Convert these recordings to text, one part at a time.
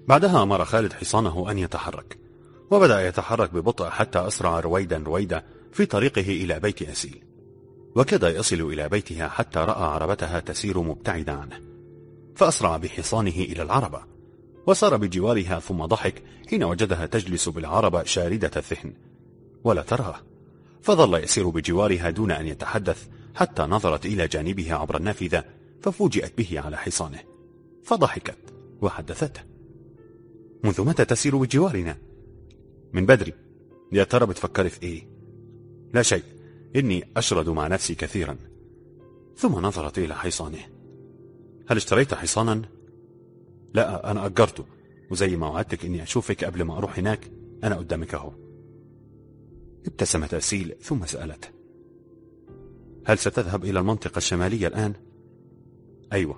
بعدها أمر خالد حصانه أن يتحرك، وبدأ يتحرك ببطء حتى أسرع رويدا رويدا في طريقه إلى بيت أسيل، وكاد يصل إلى بيتها حتى رأى عربتها تسير مبتعدة عنه، فأسرع بحصانه إلى العربة وصار بجوارها، ثم ضحك حين وجدها تجلس بالعربة شاردة الذهن ولا تراه، فظل يسير بجوارها دون أن يتحدث حتى نظرت إلى جانبه عبر النافذة ففوجئت به على حصانه، فضحكت وحدثته: منذ متى تسير بجوارنا؟ من بدري. يا ترى بتفكري في إيه؟ لا شيء، إني أشرد مع نفسي كثيرا. ثم نظرت إلى حصانه: هل اشتريت حصانا؟ لا، أنا أجرته، وزي ما وعدتك إني أشوفك قبل ما أروح هناك أنا قدامك أهو. ابتسمت أسيل ثم سألته: هل ستذهب إلى المنطقة الشمالية الآن؟ أيوة.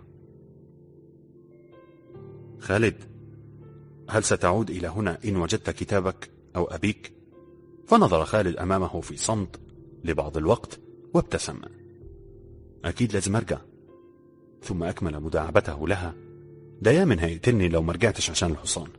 خالد، هل ستعود إلى هنا إن وجدت كتابك أو أبيك؟ فنظر خالد أمامه في صمت لبعض الوقت وابتسم: أكيد لازم أرجع. ثم أكمل مداعبته لها: ده يامن هيقتلني لو مرجعتش عشان الحصان.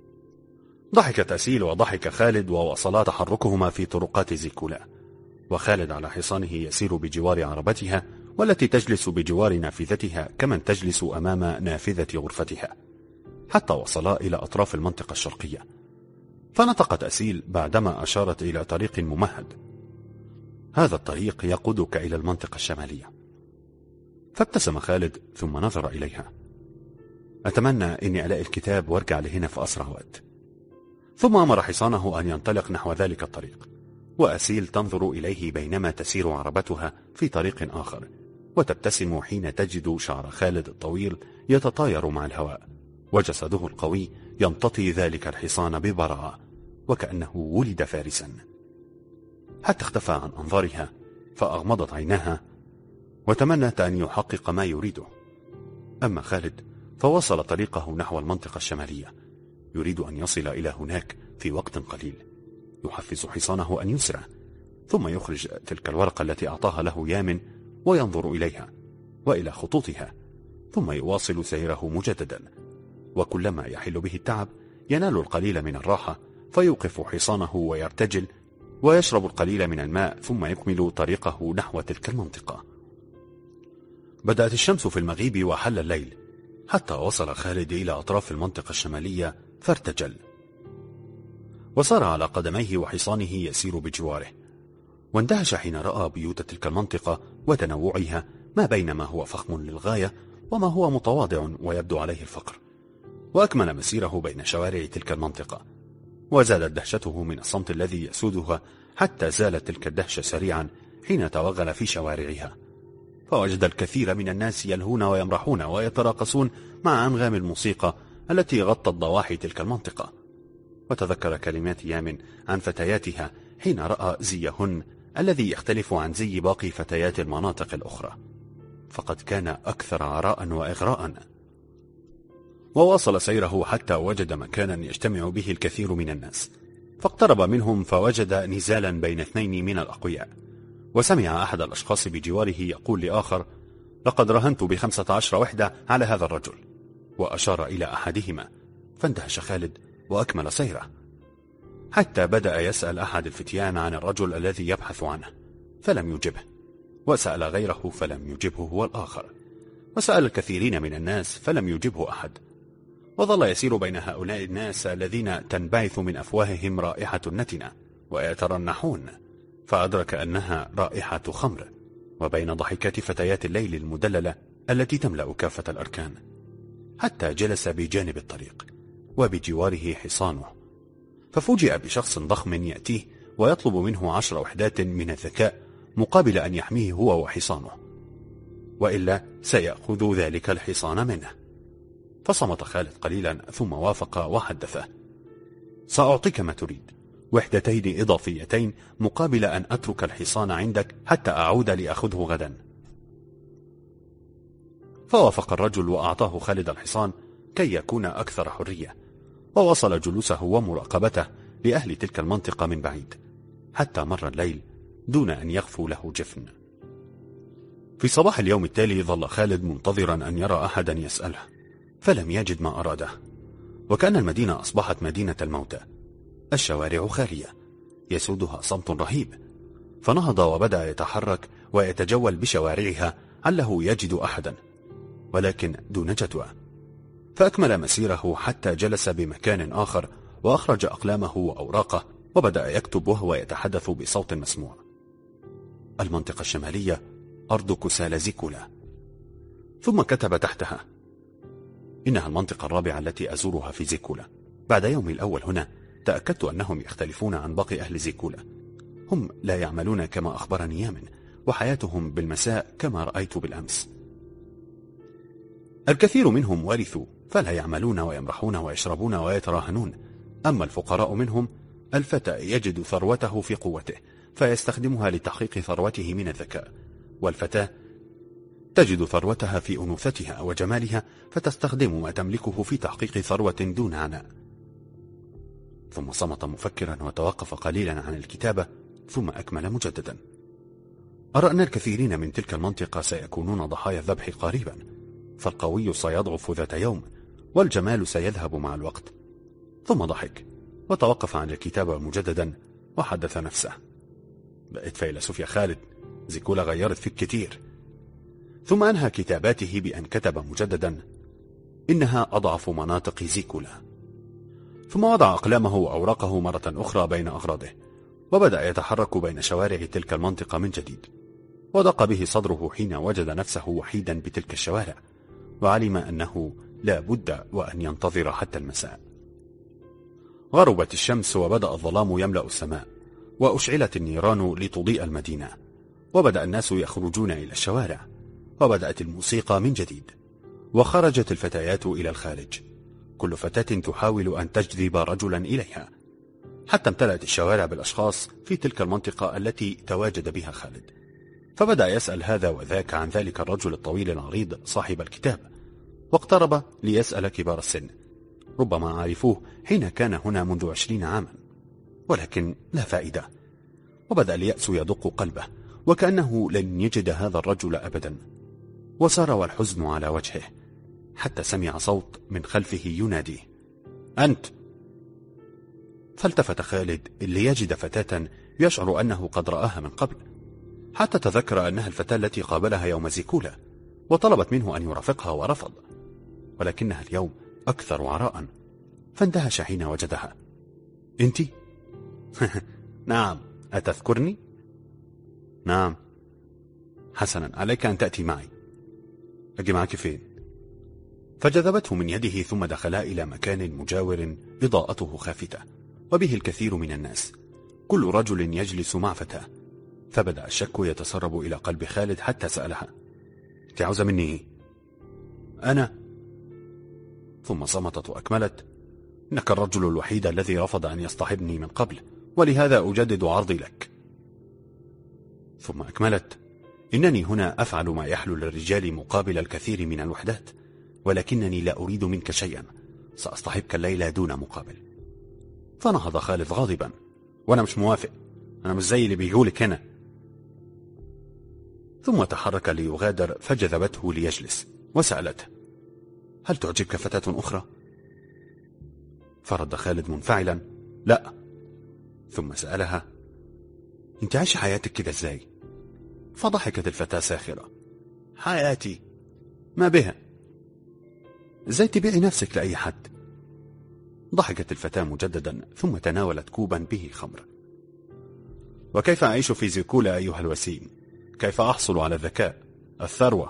ضحكت أسيل وضحك خالد، وواصلا تحركهما في طرقات زيكولا، وخالد على حصانه يسير بجوار عربتها والتي تجلس بجوار نافذتها كمن تجلس أمام نافذة غرفتها، حتى وصلا إلى أطراف المنطقة الشرقية. فنطقت أسيل بعدما أشارت إلى طريق ممهد: هذا الطريق يقودك إلى المنطقة الشمالية. فابتسم خالد ثم نظر إليها: أتمنى أني ألاقي الكتاب وارجع لهنا في أسرع وقت. ثم أمر حصانه أن ينطلق نحو ذلك الطريق، وأسيل تنظر إليه بينما تسير عربتها في طريق آخر، وتبتسم حين تجد شعر خالد الطويل يتطاير مع الهواء، وجسده القوي يمتطي ذلك الحصان ببراعة وكأنه ولد فارسا، حتى اختفى عن أنظارها فأغمضت عيناها وتمنت أن يحقق ما يريده. أما خالد فواصل طريقه نحو المنطقة الشمالية، يريد أن يصل إلى هناك في وقت قليل، يحفز حصانه أن يسرع، ثم يخرج تلك الورقة التي أعطاها له يامن وينظر إليها وإلى خطوطها، ثم يواصل سيره مجددا، وكلما يحل به التعب ينال القليل من الراحة فيوقف حصانه ويرتجل ويشرب القليل من الماء، ثم يكمل طريقه نحو تلك المنطقة. بدأت الشمس في المغيب وحل الليل، حتى وصل خالد إلى أطراف المنطقة الشمالية فارتجل، وصار على قدميه وحصانه يسير بجواره، واندهش حين رأى بيوت تلك المنطقة وتنوعها، ما بين ما هو فخم للغاية وما هو متواضع ويبدو عليه الفقر. وأكمل مسيره بين شوارع تلك المنطقة، وزادت دهشته من الصمت الذي يسودها، حتى زالت تلك الدهشة سريعا حين توغل في شوارعها، فوجد الكثير من الناس يلهون ويمرحون ويتراقصون مع أنغام الموسيقى التي غطت ضواحي تلك المنطقة. وتذكر كلمات يامن عن فتياتها حين رأى زيهن الذي يختلف عن زي باقي فتيات المناطق الأخرى، فقد كان أكثر عراء وإغراء. وواصل سيره حتى وجد مكانا يجتمع به الكثير من الناس، فاقترب منهم فوجد نزالا بين اثنين من الأقوياء، وسمع أحد الأشخاص بجواره يقول لآخر: لقد رهنت ب15 وحدة على هذا الرجل، وأشار إلى أحدهما، فاندهش خالد وأكمل سيره، حتى بدأ يسأل أحد الفتيان عن الرجل الذي يبحث عنه فلم يجبه، وسأل غيره فلم يجبه هو الآخر، وسأل الكثيرين من الناس فلم يجبه أحد، وظل يسير بين هؤلاء الناس الذين تنبعث من أفواههم رائحة نتنة ويترنحون، فأدرك أنها رائحة خمر، وبين ضحكات فتيات الليل المدللة التي تملأ كافة الأركان، حتى جلس بجانب الطريق وبجواره حصانه، ففوجئ بشخص ضخم يأتيه ويطلب منه 10 وحدات من الذكاء مقابل أن يحميه هو وحصانه، وإلا سيأخذ ذلك الحصان منه. فصمت خالد قليلا ثم وافق وحدثه: سأعطيك ما تريد، 2 إضافيتين مقابل أن أترك الحصان عندك حتى أعود لأخذه غدا. فوافق الرجل وأعطاه خالد الحصان كي يكون أكثر حرية، ووصل جلوسه ومراقبته لأهل تلك المنطقة من بعيد، حتى مر الليل دون أن يغفو له جفن. في صباح اليوم التالي ظل خالد منتظرا أن يرى أحدا يسأله، فلم يجد ما أراده، وكأن المدينة أصبحت مدينة الموتى. الشوارع خالية يسودها صمت رهيب، فنهض وبدأ يتحرك ويتجول بشوارعها عله يجد أحدا، ولكن دون جدوى. فأكمل مسيره حتى جلس بمكان آخر وأخرج أقلامه وأوراقه وبدأ يكتب وهو يتحدث بصوت مسموع: المنطقة الشمالية، أرض كسال زيكولا. ثم كتب تحتها: إنها المنطقة الرابعة التي أزورها في زيكولا. بعد يومي الأول هنا تأكدت أنهم يختلفون عن باقي أهل زيكولا. هم لا يعملون كما أخبرني يامن، وحياتهم بالمساء كما رأيت بالأمس. الكثير منهم ورثوا فلا يعملون ويمرحون ويشربون ويتراهنون. أما الفقراء منهم، الفتى يجد ثروته في قوته فيستخدمها لتحقيق ثروته من الذكاء، والفتاة تجد ثروتها في أنوثتها وجمالها فتستخدم ما تملكه في تحقيق ثروة دون عناء. ثم صمت مفكرا وتوقف قليلا عن الكتابة، ثم أكمل مجددا: أرى أن الكثيرين من تلك المنطقة سيكونون ضحايا الذبح قريبا، فالقوي سيضعف ذات يوم، والجمال سيذهب مع الوقت. ثم ضحك وتوقف عن الكتابة مجددا وحدث نفسه: بقيت فيلسوف يا خالد، زيكولا غيرت فيك كتير. ثم أنهى كتاباته بأن كتب مجددا: إنها أضعف مناطق زيكولا. ثم وضع أقلامه وأوراقه مرة أخرى بين أغراضه، وبدأ يتحرك بين شوارع تلك المنطقة من جديد. وضاق به صدره حين وجد نفسه وحيدا بتلك الشوارع، وعلم أنه لا بد وأن ينتظر حتى المساء. غربت الشمس وبدأ الظلام يملأ السماء، وأشعلت النيران لتضيء المدينة، وبدأ الناس يخرجون إلى الشوارع، وبدأت الموسيقى من جديد، وخرجت الفتيات إلى الخارج، كل فتاة تحاول أن تجذب رجلا إليها، حتى امتلأت الشوارع بالأشخاص في تلك المنطقة التي تواجد بها خالد. فبدأ يسأل هذا وذاك عن ذلك الرجل الطويل العريض صاحب الكتاب، واقترب ليسأل كبار السن، ربما عرفوه حين كان هنا منذ 20 عاما، ولكن لا فائدة. وبدأ اليأس يدق قلبه، وكأنه لن يجد هذا الرجل أبدا، وسار والحزن على وجهه، حتى سمع صوت من خلفه يناديه: أنت! فالتفت خالد ليجد فتاة يشعر أنه قد رآها من قبل، حتى تذكر أنها الفتاة التي قابلها يوم زيكولا، وطلبت منه أن يرافقها ورفض، ولكنها اليوم أكثر عراء، فاندهش حين وجدها. أنت؟ نعم، أتذكرني؟ نعم. حسنا، عليك أن تأتي معي. أجي معك فين؟ فجذبته من يده، ثم دخلا إلى مكان مجاور إضاءته خافتة، وبه الكثير من الناس، كل رجل يجلس مع فتاة. فبدأ الشك يتسرب إلى قلب خالد حتى سألها: أنت عاوزة مني إيه؟ أنا. ثم صمتت وأكملت: إنك الرجل الوحيد الذي رفض أن يصطحبني من قبل، ولهذا أجدد عرضي لك. ثم أكملت: إنني هنا أفعل ما يحلو للرجال مقابل الكثير من الوحدات، ولكنني لا أريد منك شيئا، سأصطحبك الليلة دون مقابل. فنهض خالد غاضبا: وأنا مش موافق، أنا مش زي اللي بيقولك هنا. ثم تحرك ليغادر، فجذبته ليجلس وسألته: هل تعجبك فتاة أخرى؟ فرد خالد منفعلا: لا. ثم سألها: انت عايشة حياتك كده ازاي؟ فضحكت الفتاة ساخرة: حياتي ما بها، ازاي تبيعي نفسك لأي حد؟ ضحكت الفتاة مجددا، ثم تناولت كوبا به خمر. وكيف أعيش في زيكولا أيها الوسيم؟ كيف أحصل على الذكاء، الثروة؟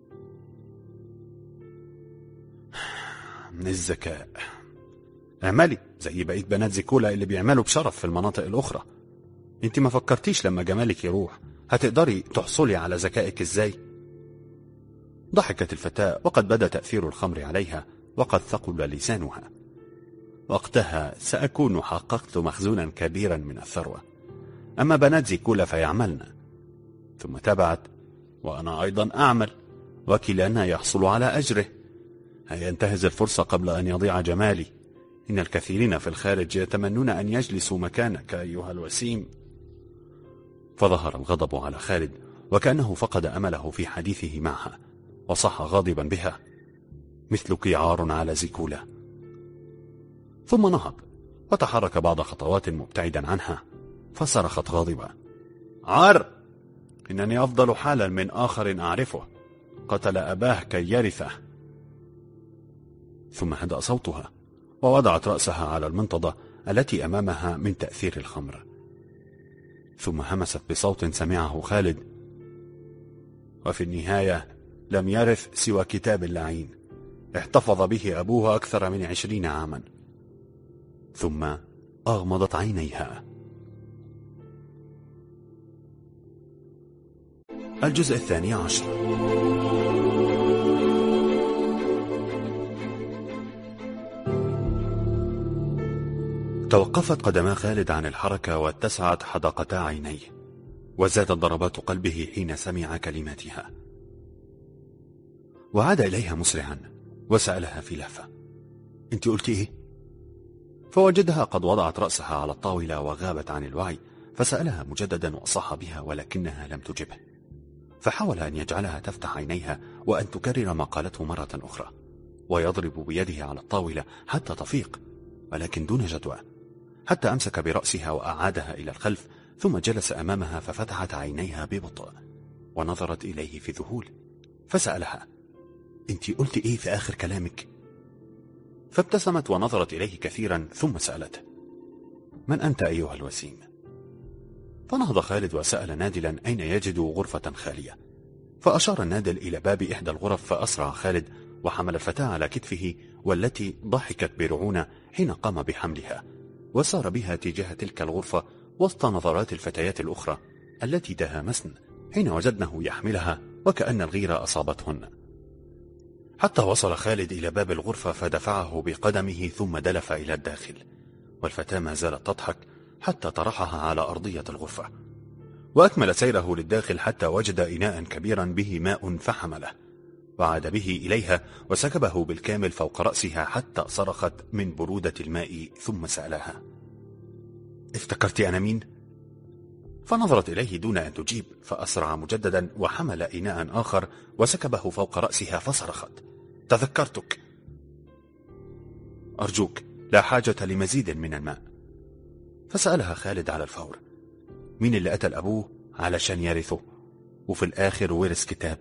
الذكاء، اعملي زي بقية بنات زيكولا اللي بيعملوا بشرف في المناطق الأخرى. انت ما فكرتيش لما جمالك يروح هتقدري تحصلي على ذكائك ازاي؟ ضحكت الفتاة، وقد بدا تأثير الخمر عليها، وقد ثقل لسانها. وقتها سأكون حققت مخزونا كبيرا من الثروة، أما بنات زيكولا فيعملن. ثم تبعت: وأنا أيضا أعمل، وكلانا يحصل على أجره، هيا انتهز الفرصة قبل أن يضيع جمالي. إن الكثيرين في الخارج يتمنون أن يجلسوا مكانك أيها الوسيم. فظهر الغضب على خالد، وكأنه فقد أمله في حديثه معها، وصح غاضبا بها: مثلك عار على زيكولا. ثم نهض وتحرك بعض خطوات مبتعدا عنها، فصرخت غاضبة: عار! إنني أفضل حالا من آخر أعرفه، قتل أباه كي يرثه. ثم هدأ صوتها ووضعت رأسها على المنطقة التي أمامها من تأثير الخمر، ثم همست بصوت سمعه خالد: وفي النهاية لم يرث سوى كتاب اللعين احتفظ به أبوه أكثر من 20 عاما. ثم أغمضت عينيها. الجزء 12. توقفت قدما خالد عن الحركة واتسعت حدقتا عينيه، وزادت ضربات قلبه حين سمع كلماتها. وعاد إليها مسرعا وسألها في لهفة: انت قلت ايه؟ فوجدها قد وضعت رأسها على الطاولة وغابت عن الوعي، فسألها مجددا وأصح بها ولكنها لم تجبه، فحاول أن يجعلها تفتح عينيها وأن تكرر ما قالته مرة أخرى، ويضرب بيده على الطاولة حتى تفيق، ولكن دون جدوى، حتى أمسك برأسها وأعادها إلى الخلف، ثم جلس أمامها ففتحت عينيها ببطء ونظرت إليه في ذهول، فسألها: انت قلت ايه في آخر كلامك؟ فابتسمت ونظرت إليه كثيرا، ثم سألته: من أنت أيها الوسيم؟ فنهض خالد وسأل نادلا أين يجد غرفة خالية، فأشار النادل إلى باب إحدى الغرف، فأسرع خالد وحمل الفتاة على كتفه، والتي ضحكت برعونة حين قام بحملها، وسار بها تجاه تلك الغرفة وسط نظرات الفتيات الأخرى التي تهامسن حين وجدنه يحملها وكأن الغيرة أصابتهن، حتى وصل خالد إلى باب الغرفة فدفعه بقدمه ثم دلف إلى الداخل، والفتاة ما زالت تضحك حتى طرحها على أرضية الغرفة، وأكمل سيره للداخل حتى وجد إناء كبيرا به ماء فحمله، وعاد به إليها وسكبه بالكامل فوق رأسها حتى صرخت من برودة الماء، ثم سألها: افتكرت أنا مين؟ فنظرت إليه دون أن تجيب، فأسرع مجددا وحمل إناء آخر وسكبه فوق رأسها فصرخت: تذكرتك، أرجوك لا حاجة لمزيد من الماء. فسألها خالد على الفور: مين اللي قتل أبوه علشان يرثه وفي الآخر ورث كتاب؟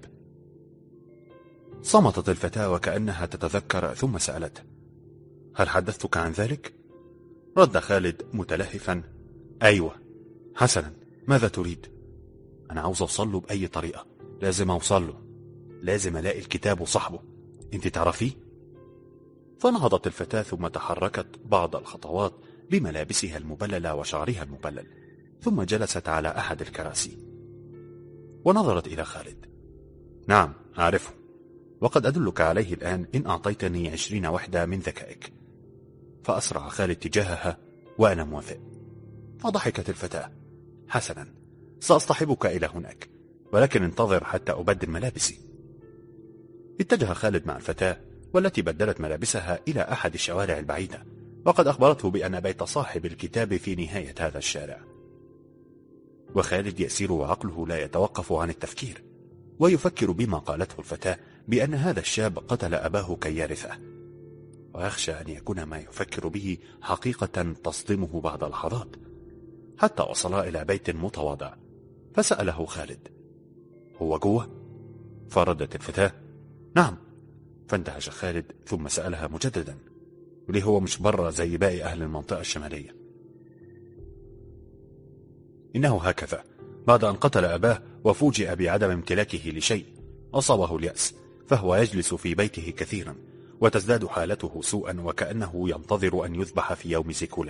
صمتت الفتاة وكأنها تتذكر، ثم سألته: هل حدثتك عن ذلك؟ رد خالد متلهفا: أيوة. حسنا، ماذا تريد؟ أنا عاوز أوصل له بأي طريقة، لازم أوصل له، لازم ألاقي الكتاب وصاحبه، أنت تعرفيه؟ فنهضت الفتاة ثم تحركت بعض الخطوات بملابسها المبللة وشعرها المبلل، ثم جلست على أحد الكراسي ونظرت إلى خالد: نعم أعرفه، وقد أدلك عليه الآن إن أعطيتني 20 وحدة من ذكائك. فأسرع خالد تجاهها: وأنا موافق. فضحكت الفتاة: حسنا، سأصطحبك إلى هناك، ولكن انتظر حتى أبدل ملابسي. اتجه خالد مع الفتاة والتي بدلت ملابسها إلى أحد الشوارع البعيدة، وقد أخبرته بأن بيت صاحب الكتاب في نهاية هذا الشارع. وخالد يسير وعقله لا يتوقف عن التفكير، ويفكر بما قالته الفتاة بأن هذا الشاب قتل أباه كي يرثه، ويخشى أن يكون ما يفكر به حقيقة تصدمه بعد لحظات، حتى وصلا إلى بيت متواضع، فسأله خالد: هو جوه؟ فردت الفتاة: نعم. فاندهش خالد ثم سألها مجددا: وليه هو مش برا زي باقي أهل المنطقة الشمالية؟ إنه هكذا، بعد أن قتل أباه وفوجئ بعدم امتلاكه لشيء أصابه اليأس، فهو يجلس في بيته كثيرا، وتزداد حالته سوءا وكأنه ينتظر أن يذبح في يوم زيكولا.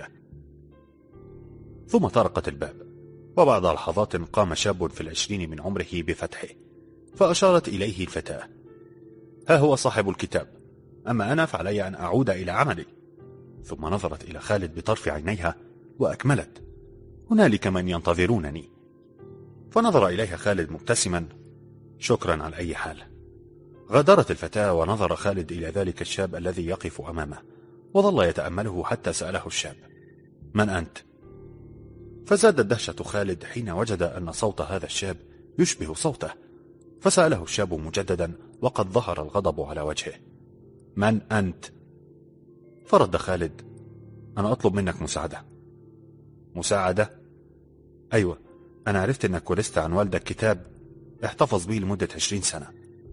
ثم طرقت الباب، وبعد لحظات قام شاب في 20 من عمره بفتحه، فأشارت إليه الفتاة: ها هو صاحب الكتاب، أما أنا فعلي أن أعود إلى عملي. ثم نظرت إلى خالد بطرف عينيها وأكملت: هنالك من ينتظرونني. فنظر إليها خالد مبتسما: شكرا على أي حال. غادرت الفتاة، ونظر خالد إلى ذلك الشاب الذي يقف أمامه، وظل يتأمله حتى سأله الشاب: من أنت؟ فزادت دهشة خالد حين وجد أن صوت هذا الشاب يشبه صوته، فسأله الشاب مجددا وقد ظهر الغضب على وجهه: من أنت؟ فرد خالد: أنا أطلب منك مساعدة. مساعدة؟ أيوة، أنا عرفت أنك ورثت عن والدك كتاب احتفظ به لمدة 20 سنة.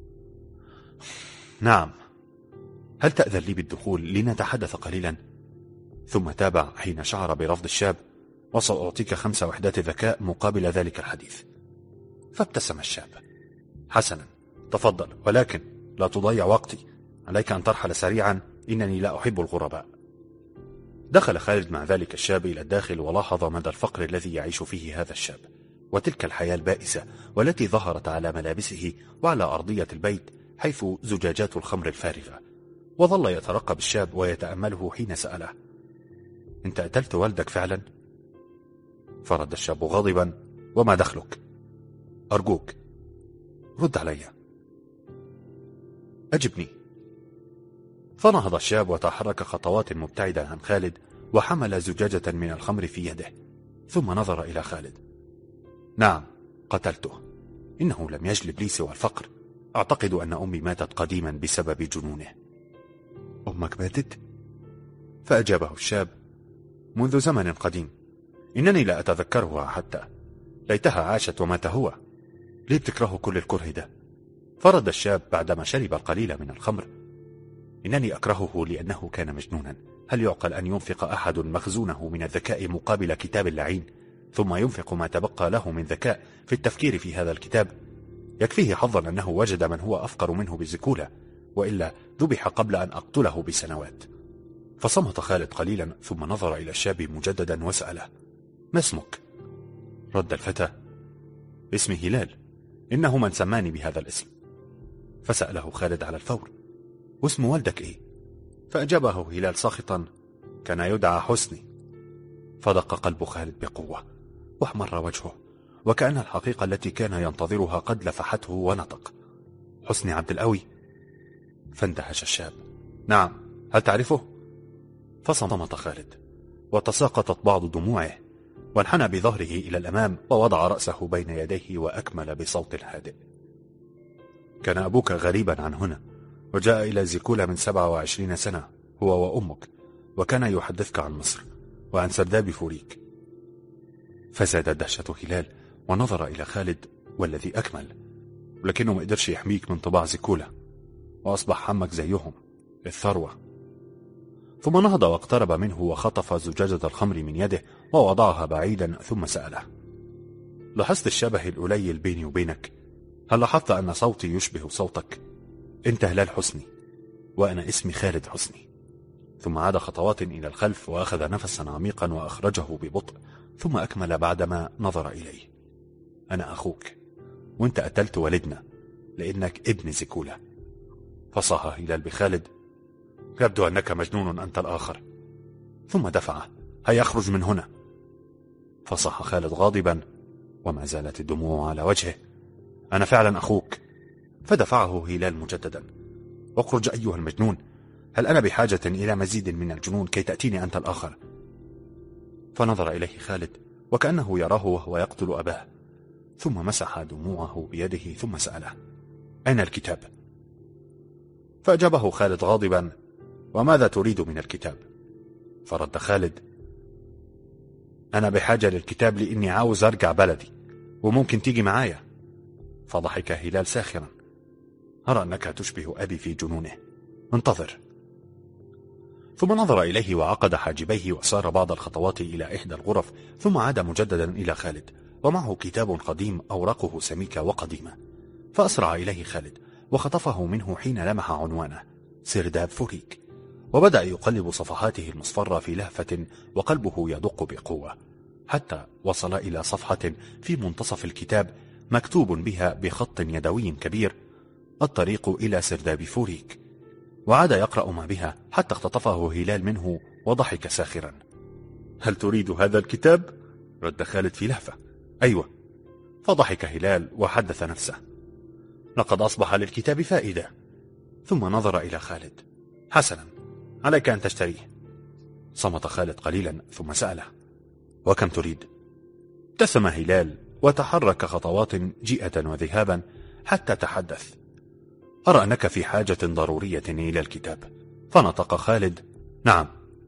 نعم، هل تأذن لي بالدخول لنتحدث قليلا؟ ثم تابع حين شعر برفض الشاب: وسأعطيك 5 وحدات ذكاء مقابل ذلك الحديث. فابتسم الشاب: حسنا، تفضل، ولكن لا تضيع وقتي، عليك أن ترحل سريعا، إنني لا أحب الغرباء. دخل خالد مع ذلك الشاب إلى الداخل، ولاحظ مدى الفقر الذي يعيش فيه هذا الشاب، وتلك الحياة البائسة والتي ظهرت على ملابسه وعلى أرضية البيت حيث زجاجات الخمر الفارغة. وظل يترقب الشاب ويتأمله حين سأله: أنت قتلت والدك فعلا؟ فرد الشاب غاضبا: وما دخلك؟ أرجوك رد علي، أجبني. فنهض الشاب وتحرك خطوات مبتعدة عن خالد، وحمل زجاجة من الخمر في يده، ثم نظر إلى خالد: نعم، قتلته، إنه لم يجلب لي سوى الفقر. أعتقد أن أمي ماتت قديما بسبب جنونه. أمك ماتت؟ فأجابه الشاب: منذ زمن قديم، إنني لا أتذكرها حتى. ليتها عاشت ومات هو. ليه بتكره كل الكره ده؟ فرد الشاب بعدما شرب القليل من الخمر: إنني أكرهه لأنه كان مجنونا. هل يعقل أن ينفق أحد مخزونه من الذكاء مقابل كتاب اللعين، ثم ينفق ما تبقى له من ذكاء في التفكير في هذا الكتاب؟ يكفيه حظا أنه وجد من هو أفقر منه بزكولة، وإلا ذبح قبل أن أقتله بسنوات. فصمت خالد قليلا، ثم نظر إلى الشاب مجددا وسأله: ما اسمك؟ رد الفتى: اسمي هلال، إنه من سماني بهذا الاسم. فسأله خالد على الفور: واسم والدك إيه؟ فأجابه هلال ساخطا: كان يدعى حسني. فدق قلب خالد بقوة، واحمر وجهه، وكأن الحقيقة التي كان ينتظرها قد لفحته، ونطق: حسني عبد القوي. فاندهش الشاب: نعم، هل تعرفه؟ فصمت خالد، وتساقطت بعض دموعه، وانحنى بظهره إلى الأمام، ووضع رأسه بين يديه، وأكمل بصوت هادئ: كان أبوك غريبا عن هنا، وجاء إلى زيكولا من 27 سنة، هو وأمك، وكان يحدثك عن مصر وعن سرداب فوريك. فزاد دهشة هلال، ونظر إلى خالد والذي أكمل: لكنه ما قدرش يحميك من طباع زيكولا، وأصبح همك زيهم، الثروة. ثم نهض واقترب منه، وخطف زجاجة الخمر من يده ووضعها بعيدا، ثم سأله: لاحظت الشبه القليل بيني وبينك؟ هل لاحظت أن صوتي يشبه صوتك؟ أنت هلال حسني، وأنا اسمي خالد حسني. ثم عاد خطوات إلى الخلف، وأخذ نفسا عميقا وأخرجه ببطء، ثم أكمل بعدما نظر إليه: أنا أخوك، وأنت قتلت والدنا لأنك ابن زيكولا. فصاح هلال بخالد: يبدو أنك مجنون أنت الآخر. ثم دفعه: هيا اخرج من هنا. فصاح خالد غاضبا، وما زالت الدموع على وجهه: أنا فعلا أخوك. فدفعه هلال مجددا: اخرج أيها المجنون، هل أنا بحاجة إلى مزيد من الجنون كي تأتيني أنت الآخر؟ فنظر إليه خالد، وكأنه يراه وهو يقتل أباه، ثم مسح دموعه بيده، ثم سأله: أين الكتاب؟ فأجابه خالد غاضبا: وماذا تريد من الكتاب؟ فرد خالد: أنا بحاجة للكتاب لإني عاوز أرجع بلدي، وممكن تيجي معايا. فضحك هلال ساخرا: أرى أنك تشبه أبي في جنونه، انتظر. ثم نظر إليه وعقد حاجبيه، وسار بعض الخطوات إلى إحدى الغرف، ثم عاد مجددا إلى خالد، ومعه كتاب قديم أوراقه سميكة وقديمة. فأسرع إليه خالد، وخطفه منه حين لمح عنوانه: سرداب فوريك، وبدأ يقلب صفحاته المصفرة في لهفة، وقلبه يدق بقوة، حتى وصل إلى صفحة في منتصف الكتاب مكتوب بها بخط يدوي كبير: الطريق إلى سرداب فوريك. وعاد يقرأ ما بها حتى اختطفه هلال منه، وضحك ساخرا: هل تريد هذا الكتاب؟ رد خالد في لهفة: أيوة. فضحك هلال وحدث نفسه: لقد أصبح للكتاب فائدة. ثم نظر إلى خالد: حسنا، عليك أن تشتريه. صمت خالد قليلا، ثم سأله: وكم تريد؟ ابتسم هلال، وتحرك خطوات جيئة وذهابا، حتى تحدث: أرى أنك في حاجة ضرورية إلى الكتاب. فنطق خالد: نعم.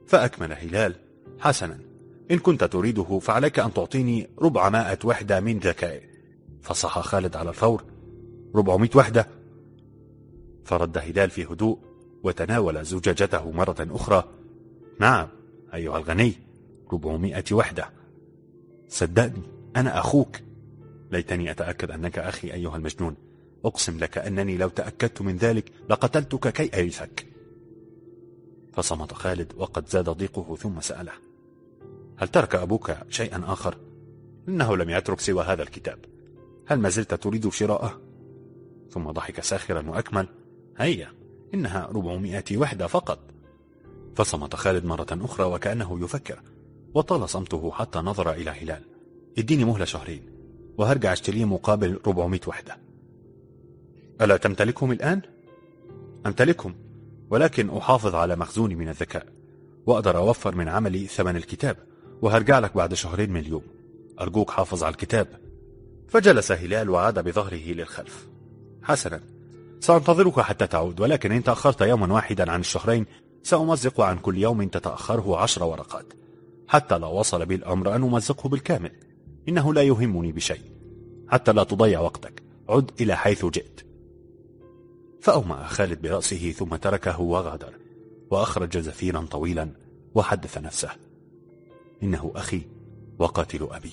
فأكمل هلال: حسنا، إن كنت تريده فعليك أن تعطيني 400 وحدة من ذكائي. فصح خالد على الفور: 400 وحدة؟ فرد هلال في هدوء وتناول زجاجته مرة أخرى: نعم أيها الغني، 400 وحدة. صدقني أنا أخوك. ليتني أتأكد أنك أخي أيها المجنون. أقسم لك أنني لو تأكدت من ذلك لقتلتك كي أرثك. فصمت خالد وقد زاد ضيقه، ثم سأله: هل ترك أبوك شيئا آخر؟ إنه لم يترك سوى هذا الكتاب. هل ما زلت تريد شراءه؟ ثم ضحك ساخرا وأكمل: هيا، إنها 400 وحدة فقط. فصمت خالد مرة أخرى وكأنه يفكر، وطال صمته حتى نظر إلى هلال. اديني مهلة 2 شهر وهرجع اشتريه مقابل 400 وحدة. ألا تمتلكهم الآن؟ أمتلكهم، ولكن أحافظ على مخزوني من الذكاء، وأقدر أوفر من عملي ثمن الكتاب، وهرجع لك بعد 2 شهر من اليوم. أرجوك حافظ على الكتاب. فجلس هلال وعاد بظهره للخلف. حسنا، سأنتظرك حتى تعود، ولكن إن تأخرت يوما واحدا عن 2 شهر سأمزق عن كل يوم تتأخره 10 ورقات، حتى لو وصل بي الأمر أن أمزقه بالكامل. إنه لا يهمني بشيء. حتى لا تضيع وقتك، عد إلى حيث جئت. فأومأ خالد برأسه ثم تركه وغادر، وأخرج زفيرا طويلا وحدث نفسه: إنه أخي وقاتل أبي.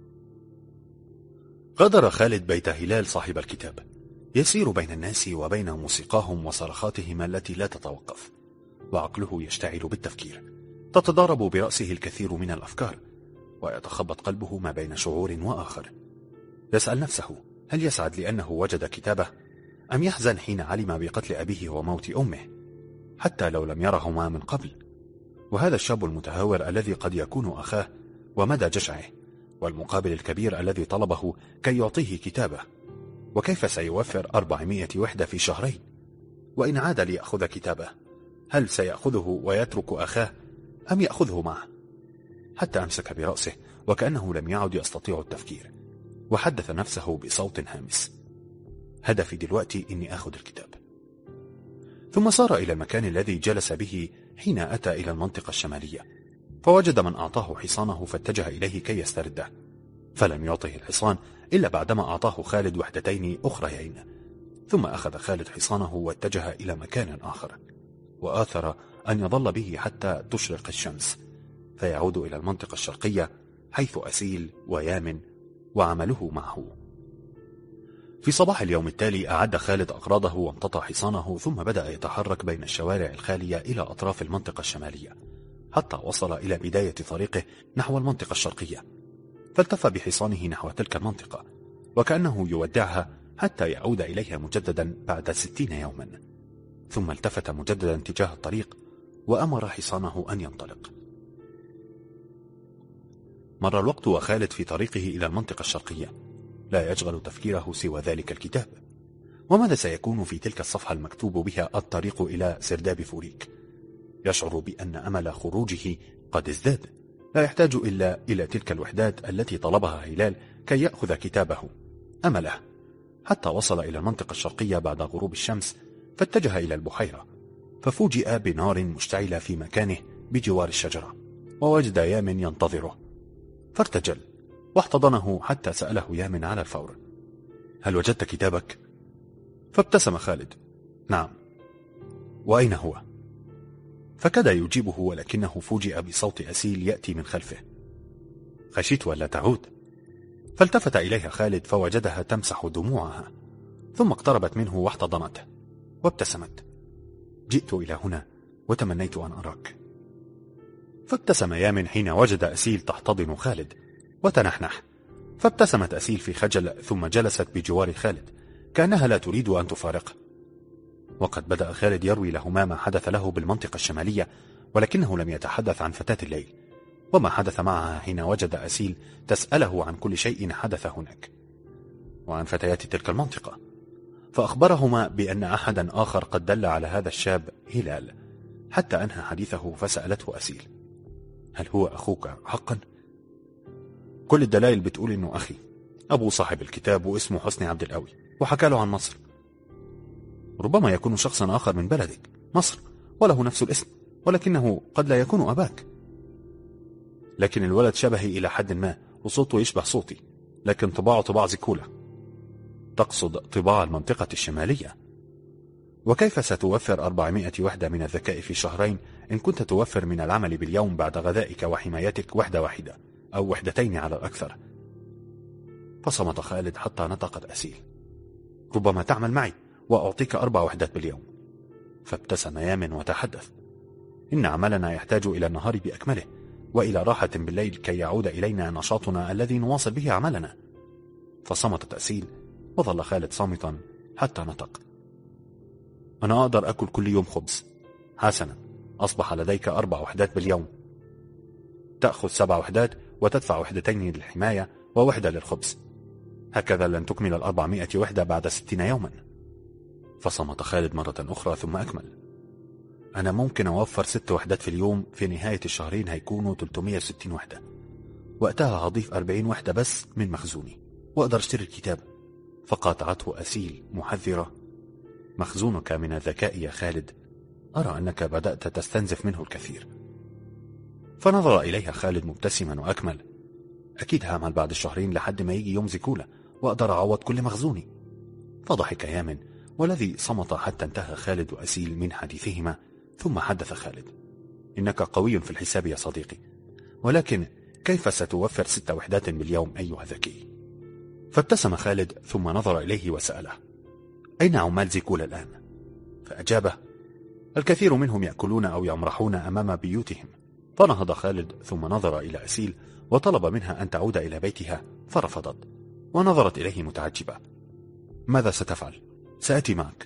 غادر خالد بيت هلال صاحب الكتاب، يسير بين الناس وبين موسيقاهم وصرخاتهم التي لا تتوقف، وعقله يشتعل بالتفكير. تتضارب برأسه الكثير من الأفكار، ويتخبط قلبه ما بين شعور وآخر. يسأل نفسه: هل يسعد لأنه وجد كتابه، أم يحزن حين علم بقتل أبيه وموت أمه، حتى لو لم يرهما من قبل؟ وهذا الشاب المتهور الذي قد يكون أخاه، ومدى جشعه، والمقابل الكبير الذي طلبه كي يعطيه كتابه، وكيف سيوفر 400 وحدة في 2 شهر؟ وإن عاد ليأخذ كتابه، هل سيأخذه ويترك أخاه، أم يأخذه معه؟ حتى أمسك برأسه وكأنه لم يعد يستطيع التفكير، وحدث نفسه بصوت هامس: هدفي دلوقتي إني أخذ الكتاب. ثم سار إلى المكان الذي جلس به حين أتى إلى المنطقة الشمالية، فوجد من أعطاه حصانه فاتجه إليه كي يسترده، فلم يعطه الحصان إلا بعدما أعطاه خالد 2 وحدتين أخريين. ثم أخذ خالد حصانه واتجه إلى مكان آخر، وآثر أن يظل به حتى تشرق الشمس، فيعود إلى المنطقة الشرقية حيث أسيل ويامن وعمله معه. في صباح اليوم التالي أعد خالد أغراضه وامتطى حصانه، ثم بدأ يتحرك بين الشوارع الخالية إلى أطراف المنطقة الشمالية، حتى وصل إلى بداية طريقه نحو المنطقة الشرقية، فالتفى بحصانه نحو تلك المنطقة، وكأنه يودعها حتى يعود إليها مجددا بعد 60 يوما. ثم التفت مجددا تجاه الطريق وأمر حصانه أن ينطلق. مر الوقت وخالد في طريقه إلى المنطقة الشرقية لا يشغل تفكيره سوى ذلك الكتاب، وماذا سيكون في تلك الصفحة المكتوب بها الطريق إلى سرداب فوريك؟ يشعر بأن أمل خروجه قد ازداد، لا يحتاج إلا إلى تلك الوحدات التي طلبها هلال كي يأخذ كتابه. أمله. حتى وصل إلى المنطقة الشرقية بعد غروب الشمس، فاتجه إلى البحيرة، ففوجئ بنار مشتعلة في مكانه بجوار الشجرة، ووجد يامن ينتظره، فارتجل واحتضنه حتى سأله يامن على الفور: هل وجدت كتابك؟ فابتسم خالد: نعم. وأين هو؟ فكاد يجيبه، ولكنه فوجئ بصوت أسيل يأتي من خلفه: خشيت ألا تعود. فالتفت إليها خالد فوجدها تمسح دموعها، ثم اقتربت منه واحتضنته وابتسمت: جئت إلى هنا وتمنيت أن أراك. فابتسم يامن حين وجد أسيل تحتضن خالد وتنحنح، فابتسمت أسيل في خجل، ثم جلست بجوار خالد كأنها لا تريد أن تفارقه. وقد بدأ خالد يروي لهما ما حدث له بالمنطقة الشمالية، ولكنه لم يتحدث عن فتاة الليل وما حدث معها حين وجد أسيل تسأله عن كل شيء حدث هناك، وعن فتيات تلك المنطقة. فأخبرهما بأن أحدا آخر قد دل على هذا الشاب هلال، حتى أنهى حديثه فسألته أسيل: هل هو أخوك حقا؟ كل الدلائل بتقول إنه أخي، أبو صاحب الكتاب واسمه حسني عبد القوي، وحكى له عن مصر. ربما يكون شخصا آخر من بلدك مصر وله نفس الاسم، ولكنه قد لا يكون أباك. لكن الولد شبهي إلى حد ما، وصوته يشبه صوتي، لكن طباعه طباع زيكولا. تقصد طباع المنطقة الشمالية. وكيف ستوفر 400 وحدة من الذكاء في شهرين إن كنت توفر من العمل باليوم بعد غذائك وحمايتك وحدة واحدة أو وحدتين على الأكثر؟ فصمت خالد حتى نطقت أسيل: ربما تعمل معي وأعطيك 4 وحدات باليوم. فابتسم يامن وتحدث: إن عملنا يحتاج إلى النهار بأكمله، وإلى راحة بالليل كي يعود إلينا نشاطنا الذي نواصل به عملنا. فصمتت أسيل، وظل خالد صامتا حتى نطق: أنا أقدر أكل كل يوم خبز. حسنا، أصبح لديك 4 وحدات باليوم. تأخذ 7 وحدات وتدفع 2 وحدتين للحماية ووحدة للخبز. هكذا لن تكمل 400 وحدة بعد 60 يوما. فصمت خالد مرة أخرى ثم أكمل: أنا ممكن أوفر 6 وحدات في اليوم، في نهاية الشهرين هيكونوا 360 وحدة. وقتها هضيف 40 وحدة بس من مخزوني وأقدر أشتري الكتاب. فقاطعته أسيل محذرة: مخزونك من الذكاء يا خالد، أرى أنك بدأت تستنزف منه الكثير. فنظر إليها خالد مبتسما وأكمل: أكيد هعمل بعد الشهرين لحد ما يجي يوم زيكولا وأقدر أعوض كل مخزوني. فضحك يامن، والذي صمت حتى انتهى خالد وأسيل من حديثهما. ثم حدث خالد: إنك قوي في الحساب يا صديقي، ولكن كيف ستوفر 6 وحدات باليوم أيها الذكي؟ فابتسم خالد ثم نظر إليه وسأله: أين عمال زيكولا الآن؟ فأجابه: الكثير منهم يأكلون أو يمرحون أمام بيوتهم. فنهض خالد ثم نظر إلى أسيل وطلب منها أن تعود إلى بيتها، فرفضت ونظرت إليه متعجبة. ماذا ستفعل؟ سأتي معك.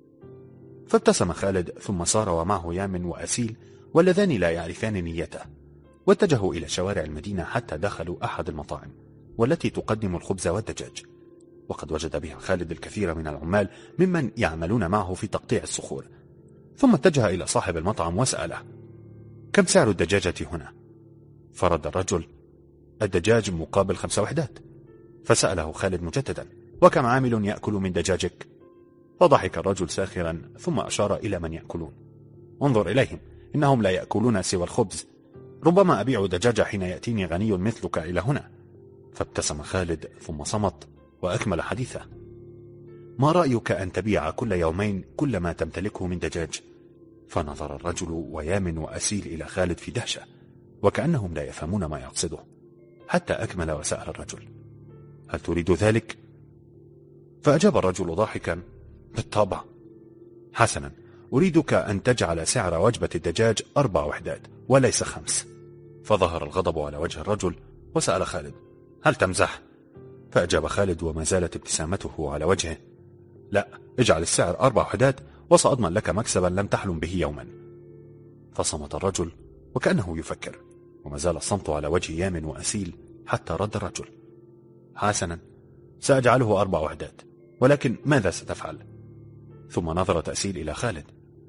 فابتسم خالد ثم سار ومعه يامن وأسيل، واللذان لا يعرفان نيته، واتجهوا إلى شوارع المدينة حتى دخلوا أحد المطاعم والتي تقدم الخبز والدجاج. وقد وجد بها خالد الكثير من العمال ممن يعملون معه في تقطيع الصخور. ثم اتجه إلى صاحب المطعم وسأله: كم سعر الدجاجة هنا؟ فرد الرجل: الدجاج مقابل 5 وحدات. فسأله خالد مجددا: وكم عامل يأكل من دجاجك؟ فضحك الرجل ساخرا ثم أشار إلى من يأكلون: انظر إليهم، إنهم لا يأكلون سوى الخبز. ربما أبيع دجاجة حين يأتيني غني مثلك إلى هنا. فابتسم خالد ثم صمت وأكمل حديثه: ما رأيك أن تبيع كل يومين كل ما تمتلكه من دجاج؟ فنظر الرجل ويامن وأسيل إلى خالد في دهشة، وكأنهم لا يفهمون ما يقصده، حتى أكمل وسأل الرجل: هل تريد ذلك؟ فأجاب الرجل ضاحكا: بالطبع. حسنا، أريدك أن تجعل سعر وجبة الدجاج 4 وحدات وليس 5. فظهر الغضب على وجه الرجل وسأل خالد: هل تمزح؟ فأجاب خالد وما زالت ابتسامته على وجهه: لا، اجعل السعر 4 وحدات وسأضمن لك مكسبا لم تحلم به يوما. فصمت الرجل وكأنه يفكر، وما زال الصمت على وجه يامن وأسيل حتى رد الرجل: حسنا، سأجعله 4 وحدات، ولكن ماذا ستفعل؟ ثم نظرت أسيل إلى خالد: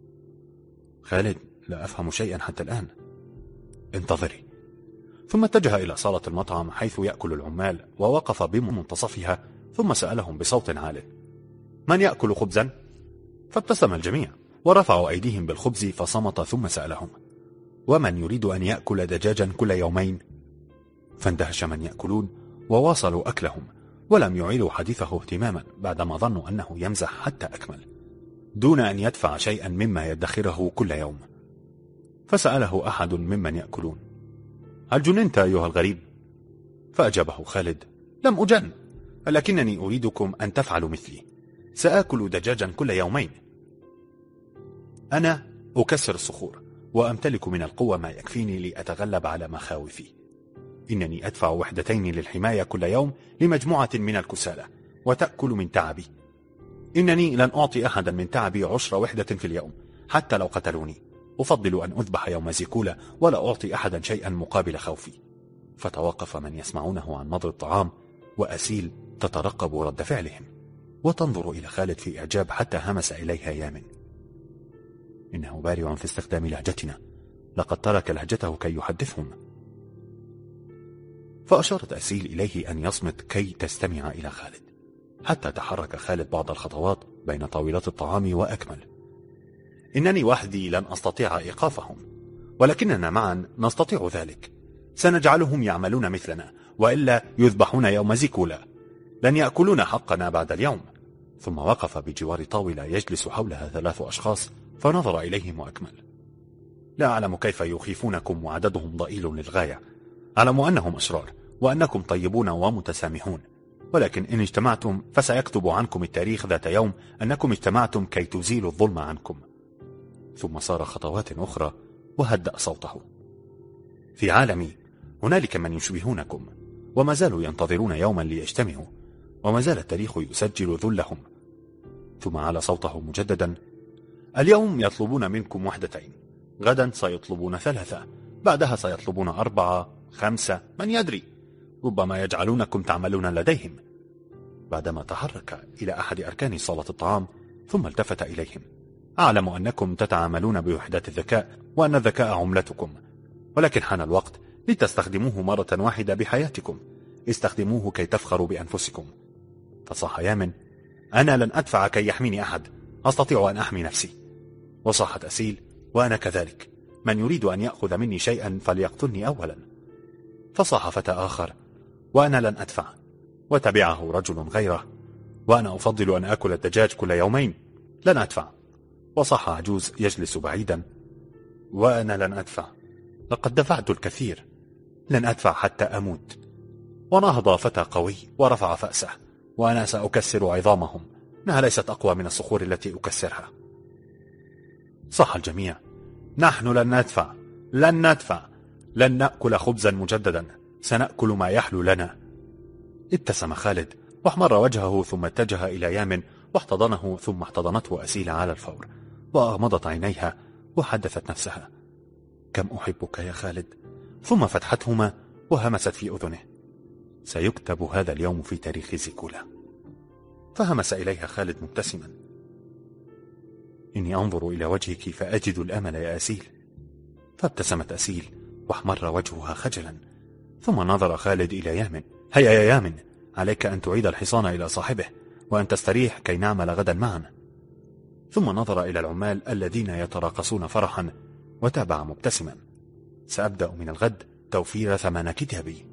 خالد، لا أفهم شيئا حتى الآن. انتظري. ثم اتجه إلى صالة المطعم حيث يأكل العمال، ووقف بمنتصفها ثم سألهم بصوت عال: من يأكل خبزا؟ فابتسم الجميع ورفعوا أيديهم بالخبز. فصمت ثم سألهم: ومن يريد أن يأكل دجاجا كل يومين؟ فاندهش من يأكلون وواصلوا أكلهم، ولم يعيدوا حديثه اهتماما بعدما ظنوا أنه يمزح حتى أكمل، دون أن يدفع شيئا مما يدخره كل يوم. فسأله أحد ممن يأكلون: هل جننت أيها الغريب؟ فأجابه خالد: لم أجن، لكنني أريدكم أن تفعلوا مثلي. سآكل دجاجا كل يومين. أنا أكسر الصخور وأمتلك من القوة ما يكفيني لأتغلب على مخاوفي. إنني أدفع 2 وحدتين للحماية كل يوم لمجموعة من الكسالى وتأكل من تعبي. إنني لن أعطي أحدا من تعبي 10 وحدة في اليوم حتى لو قتلوني. أفضل أن أذبح يوم زيكولا ولا أعطي أحدا شيئا مقابل خوفي. فتوقف من يسمعونه عن مضغ الطعام، وأسيل تترقب رد فعلهم وتنظر إلى خالد في إعجاب حتى همس إليها يامن: إنه بارع في استخدام لهجتنا، لقد ترك لهجته كي يحدثهم. فأشارت أسيل إليه أن يصمت كي تستمع إلى خالد، حتى تحرك خالد بعض الخطوات بين طاولات الطعام وأكمل: إنني وحدي لن أستطيع إيقافهم، ولكننا معا نستطيع ذلك. سنجعلهم يعملون مثلنا، وإلا يذبحون يوم زيكولا. لن يأكلون حقنا بعد اليوم. ثم وقف بجوار طاولة يجلس حولها 3 أشخاص فنظر إليهم وأكمل: لا أعلم كيف يخيفونكم وعددهم ضئيل للغاية. أعلم أنهم أشرار وأنكم طيبون ومتسامحون، ولكن إن اجتمعتم فسيكتب عنكم التاريخ ذات يوم أنكم اجتمعتم كي تزيلوا الظلم عنكم. ثم سار خطوات أخرى وهدأ صوته: في عالمي هنالك من يشبهونكم، وما زالوا ينتظرون يوما ليجتمعوا، وما زال التاريخ يسجل ذلهم. ثم على صوته مجددا: اليوم يطلبون منكم 2، غدا سيطلبون 3، بعدها سيطلبون 4، 5، من يدري، ربما يجعلونكم تعملون لديهم. بعدما تحرك إلى أحد أركان صالة الطعام ثم التفت إليهم: أعلم أنكم تتعاملون بوحدات الذكاء، وأن الذكاء عملتكم، ولكن حان الوقت لتستخدموه مرة واحدة بحياتكم. استخدموه كي تفخروا بأنفسكم. فصاح يامن: أنا لن أدفع كي يحميني أحد، أستطيع أن أحمي نفسي. وصاحت أسيل: وأنا كذلك، من يريد أن يأخذ مني شيئا فليقتلني أولا. فصاح فتى آخر: وأنا لن أدفع. وتبعه رجل غيره: وأنا أفضل أن أكل الدجاج كل يومين، لن أدفع. وصاح عجوز يجلس بعيدا: وأنا لن أدفع، لقد دفعت الكثير، لن أدفع حتى أموت. ونهض فتى قوي ورفع فأسه: وأنا سأكسر عظامهم، إنها ليست أقوى من الصخور التي أكسرها. صح الجميع: نحن لن ندفع، لن ندفع، لن نأكل خبزا مجددا، سنأكل ما يحلو لنا. ابتسم خالد واحمر وجهه، ثم اتجه إلى يامن واحتضنه، ثم احتضنته أسيل على الفور، وأغمضت عينيها وحدثت نفسها: كم أحبك يا خالد. ثم فتحتهما وهمست في أذنه: سيكتب هذا اليوم في تاريخ زيكولا. فهمس إليها خالد مبتسما: إني أنظر إلى وجهك فأجد الأمل يا أسيل. فابتسمت أسيل واحمر وجهها خجلا. ثم نظر خالد إلى يامن: هيا يا يامن، عليك أن تعيد الحصان إلى صاحبه، وأن تستريح كي نعمل غدا معا. ثم نظر إلى العمال الذين يتراقصون فرحا وتابع مبتسما: سأبدأ من الغد توفير ثمن كتابي.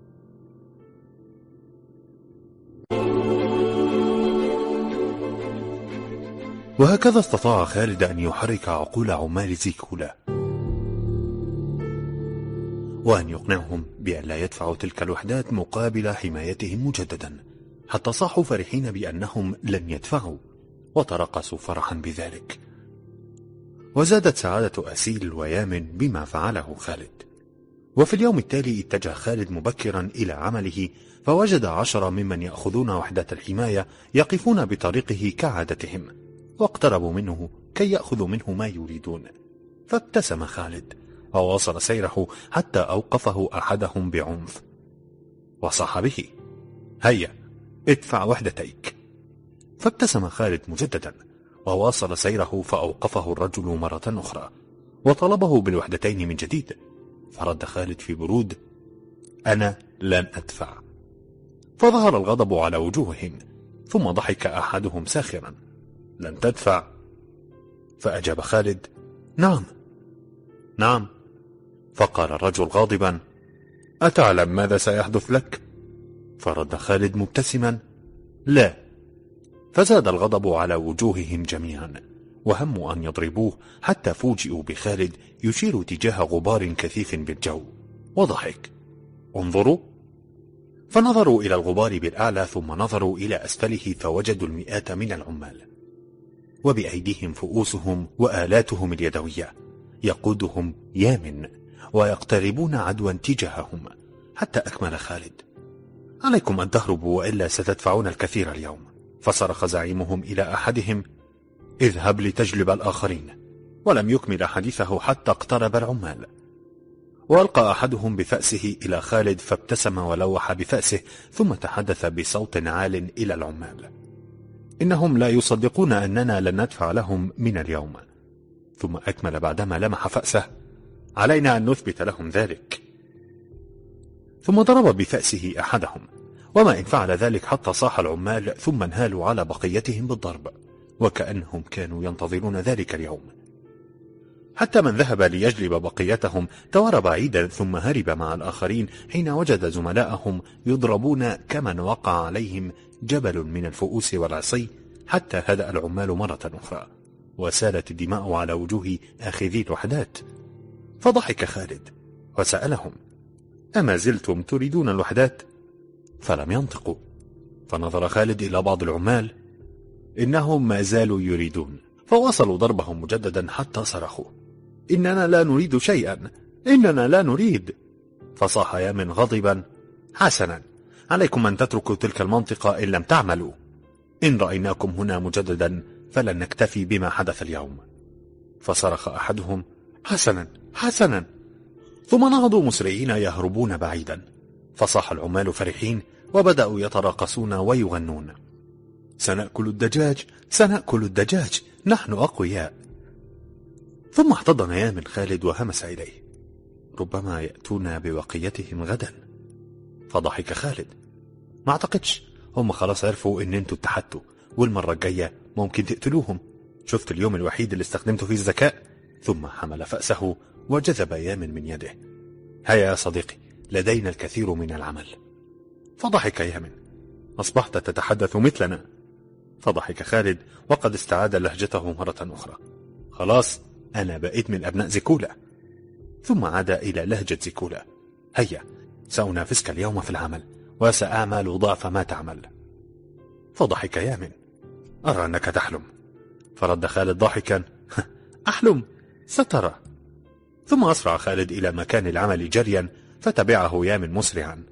وهكذا استطاع خالد أن يحرك عقول عمال زيكولا، وأن يقنعهم بأن لا يدفعوا تلك الوحدات مقابل حمايتهم مجددا، حتى صاحوا فرحين بأنهم لن يدفعوا، وترقصوا فرحا بذلك. وزادت سعادة أسيل ويامن بما فعله خالد. وفي اليوم التالي اتجه خالد مبكرا إلى عمله، فوجد 10 ممن يأخذون وحدات الحماية يقفون بطريقه كعادتهم، واقتربوا منه كي يأخذوا منه ما يريدون. فابتسم خالد وواصل سيره حتى أوقفه أحدهم بعنف وصاح به: هيا ادفع وحدتيك. فابتسم خالد مجددا وواصل سيره، فأوقفه الرجل مرة أخرى وطلبه بالوحدتين من جديد. فرد خالد في برود: أنا لن أدفع. فظهر الغضب على وجوههم، ثم ضحك أحدهم ساخرا: لن تدفع؟ فأجاب خالد: نعم نعم. فقال الرجل غاضبا: أتعلم ماذا سيحدث لك؟ فرد خالد مبتسما: لا. فزاد الغضب على وجوههم جميعا، وهموا أن يضربوه، حتى فوجئوا بخالد يشير تجاه غبار كثيف بالجو، وضحك: انظروا. فنظروا إلى الغبار بالأعلى، ثم نظروا إلى أسفله فوجدوا المئات من العمال، وبأيديهم فؤوسهم وآلاتهم اليدوية، يقودهم يامن، ويقتربون عدوا تجاههم. حتى أكمل خالد: عليكم أن تهربوا، وإلا ستدفعون الكثير اليوم. فصرخ زعيمهم إلى أحدهم: اذهب لتجلب الآخرين. ولم يكمل حديثه حتى اقترب العمال، وألقى أحدهم بفأسه إلى خالد، فابتسم ولوح بفأسه، ثم تحدث بصوت عال إلى العمال: إنهم لا يصدقون أننا لن ندفع لهم من اليوم. ثم أكمل بعدما لمح فأسه: علينا أن نثبت لهم ذلك. ثم ضرب بفأسه أحدهم، وما إن فعل ذلك حتى صاح العمال، ثم انهالوا على بقيتهم بالضرب، وكأنهم كانوا ينتظرون ذلك اليوم. حتى من ذهب ليجلب بقيتهم توارى بعيدا ثم هرب مع الآخرين حين وجد زملائهم يضربون كمن وقع عليهم جبل من الفؤوس والعصي، حتى هدأ العمال مرة أخرى وسالت الدماء على وجوه آخذي الوحدات. فضحك خالد وسألهم: أما زلتم تريدون الوحدات؟ فلم ينطقوا. فنظر خالد إلى بعض العمال، إنهم ما زالوا يريدون، فواصلوا ضربهم مجددا حتى صرخوا: إننا لا نريد شيئا، إننا لا نريد. فصاح يامن غضبا: حسنا، عليكم أن تتركوا تلك المنطقة إن لم تعملوا. إن رأيناكم هنا مجددا فلن نكتفي بما حدث اليوم. فصرخ أحدهم: حسنا حسنا، ثم نهضوا مسرعين يهربون بعيدا. فصاح العمال فرحين وبدأوا يتراقصون ويغنون: سنأكل الدجاج، سنأكل الدجاج، نحن أقوياء. ثم احتضن يامن خالد وهمس إليه: ربما يأتون بوقيتهم غدا. فضحك خالد: ما اعتقدش، هم خلاص عرفوا ان انتوا اتحدتوا، والمرة الجاية ممكن تقتلوهم. شفت اليوم الوحيد اللي استخدمته فيه الذكاء؟ ثم حمل فأسه وجذب يامن من يده: هيا يا صديقي، لدينا الكثير من العمل. فضحك يامن: أصبحت تتحدث مثلنا. فضحك خالد وقد استعاد لهجته مرة أخرى: خلاص أنا بقيت من أبناء زيكولا. ثم عاد إلى لهجة زيكولا: هيا، سأنافسك اليوم في العمل وسأعمل ضعف ما تعمل. فضحك يامن: أرى أنك تحلم. فرد خالد ضاحكا: أحلم؟ سترى. ثم أسرع خالد إلى مكان العمل جريا، فتبعه يامن مسرعا.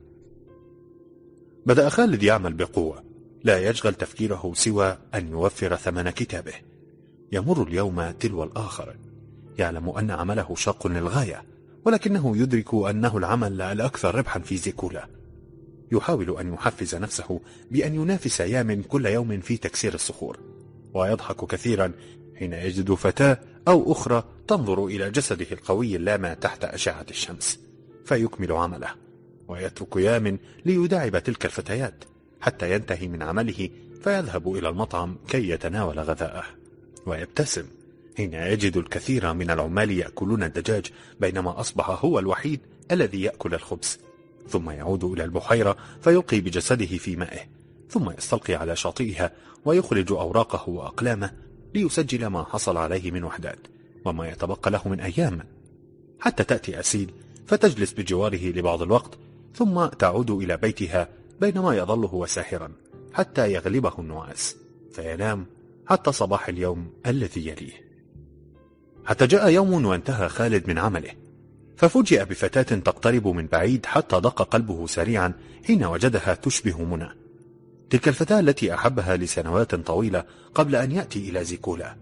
بدأ خالد يعمل بقوة، لا يشغل تفكيره سوى أن يوفر ثمن كتابه. يمر اليوم تلو الآخر، يعلم أن عمله شاق للغاية، ولكنه يدرك أنه العمل الأكثر ربحا في زيكولا. يحاول أن يحفز نفسه بأن ينافس يامن كل يوم في تكسير الصخور، ويضحك كثيرا حين يجد فتاة أو أخرى تنظر إلى جسده القوي اللامع تحت أشعة الشمس، فيكمل عمله ويترك يامن ليداعب تلك الفتيات حتى ينتهي من عمله، فيذهب إلى المطعم كي يتناول غذاءه، ويبتسم حين يجد الكثير من العمال يأكلون الدجاج بينما أصبح هو الوحيد الذي يأكل الخبز. ثم يعود إلى البحيرة فيلقي بجسده في مائه، ثم يستلقي على شاطئها ويخرج أوراقه وأقلامه ليسجل ما حصل عليه من وحدات وما يتبقى له من أيام، حتى تأتي أسيل فتجلس بجواره لبعض الوقت، ثم تعود إلى بيتها بينما يظل هو ساهرا حتى يغلبه النعاس، فينام حتى صباح اليوم الذي يليه. حتى جاء يوم وانتهى خالد من عمله، ففوجئ بفتاة تقترب من بعيد حتى دق قلبه سريعا حين وجدها تشبه منى، تلك الفتاة التي أحبها لسنوات طويلة قبل أن يأتي إلى زيكولا.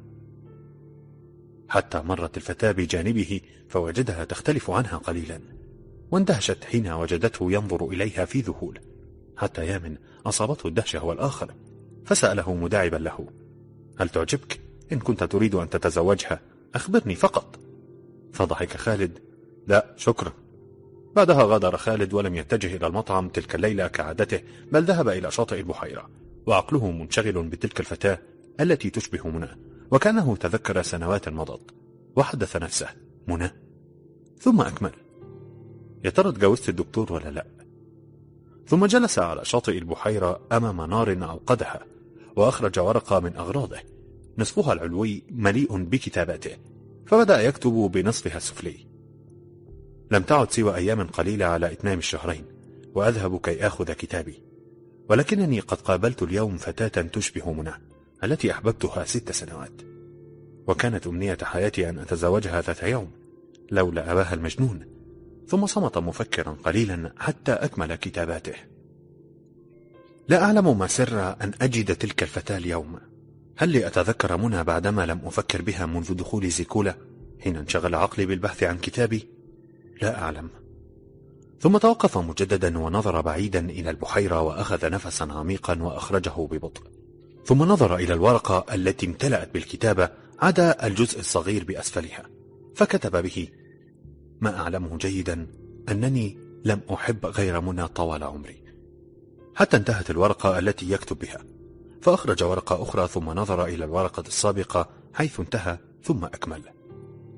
حتى مرت الفتاة بجانبه فوجدها تختلف عنها قليلا، واندهشت حين وجدته ينظر إليها في ذهول، حتى يامن أصابته الدهشة والآخر، فسأله مداعبا له: هل تعجبك؟ إن كنت تريد أن تتزوجها أخبرني فقط. فضحك خالد: لا شكرا. بعدها غادر خالد ولم يتجه إلى المطعم تلك الليلة كعادته، بل ذهب إلى شاطئ البحيرة وعقله منشغل بتلك الفتاة التي تشبه منى، وكانه تذكر سنوات مضت وحدث نفسه: منى؟ ثم أكمل: يا ترى اتجوزت الدكتور ولا لا؟ ثم جلس على شاطئ البحيرة أمام نار أوقدها وأخرج ورقة من أغراضه، نصفها العلوي مليء بكتاباته، فبدأ يكتب بنصفها السفلي: لم تعد سوى أيام قليلة على إتمام الشهرين وأذهب كي آخذ كتابي، ولكنني قد قابلت اليوم فتاة تشبه منى التي أحببتها 6 سنوات، وكانت أمنية حياتي أن أتزوجها ذات يوم لولا أباها المجنون. ثم صمت مفكرا قليلا حتى أكمل كتاباته: لا أعلم ما سر أن أجد تلك الفتاة اليوم. هل لي أتذكر منى بعدما لم أفكر بها منذ دخول زيكولا حين انشغل عقلي بالبحث عن كتابي؟ لا أعلم. ثم توقف مجددا ونظر بعيدا إلى البحيرة وأخذ نفسا عميقا وأخرجه ببطء، ثم نظر إلى الورقة التي امتلأت بالكتابة عدا الجزء الصغير بأسفلها، فكتب به: ما أعلمه جيدا أنني لم أحب غير منى طوال عمري، حتى انتهت الورقة التي يكتب بها، فأخرج ورقة أخرى ثم نظر إلى الورقة السابقة حيث انتهى ثم أكمل: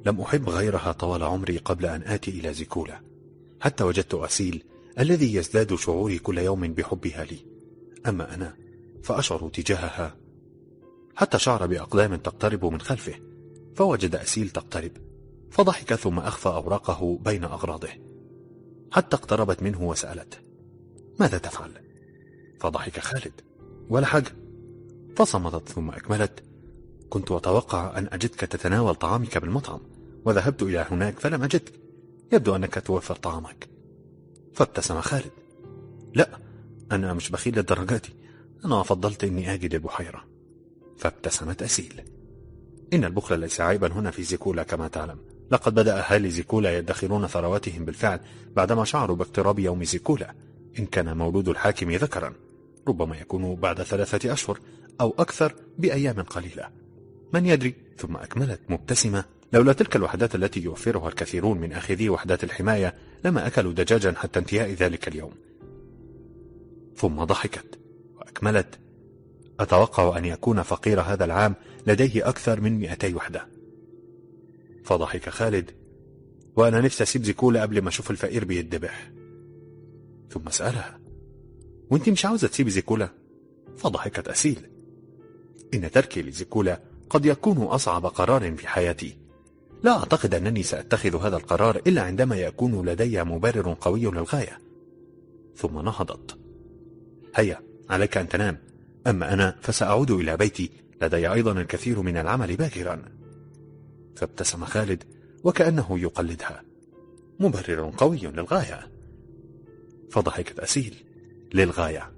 لم أحب غيرها طوال عمري قبل أن آتي إلى زيكولا، حتى وجدت أسيل الذي يزداد شعوري كل يوم بحبها لي. أما أنا فأشعر تجاهها. حتى شعر بأقدام تقترب من خلفه، فوجد أسيل تقترب، فضحك ثم أخفى أوراقه بين أغراضه، حتى اقتربت منه وسألت: ماذا تفعل؟ فضحك خالد: ولا حاجة. فصمتت ثم أكملت: كنت أتوقع أن أجدك تتناول طعامك بالمطعم، وذهبت إلى هناك فلم أجدك، يبدو أنك توفر طعامك. فابتسم خالد: لا، أنا مش بخيل للدرجة دي، أنا فضلت أني آجي للبحيرة. فابتسمت أسيل: إن البخل ليس عيبا هنا في زيكولا كما تعلم، لقد بدأ أهالي زيكولا يدخرون ثرواتهم بالفعل بعدما شعروا باقتراب يوم زيكولا. إن كان مولود الحاكم ذكرا ربما يكون بعد 3 أشهر أو أكثر بأيام قليلة، من يدري. ثم أكملت مبتسمة: لولا تلك الوحدات التي يوفرها الكثيرون من آخذي وحدات الحماية لما أكلوا دجاجا حتى انتهاء ذلك اليوم. ثم ضحكت وأكملت: أتوقع أن يكون فقير هذا العام لديه أكثر من 200 وحدة. فضحك خالد: وأنا نفسي أسيب زيكولا قبل ما أشوف الفقير بيدبح. ثم سألها: وانت مش عاوزة تسيب زيكولا؟ فضحكت أسيل: إن تركي لزيكولا قد يكون أصعب قرار في حياتي، لا أعتقد أنني سأتخذ هذا القرار إلا عندما يكون لدي مبرر قوي للغاية. ثم نهضت: هيا عليك أن تنام، أما أنا فسأعود إلى بيتي، لدي أيضا الكثير من العمل باكرا. فابتسم خالد وكأنه يقلدها: مبرر قوي للغاية. فضحكت أسيل: للغاية.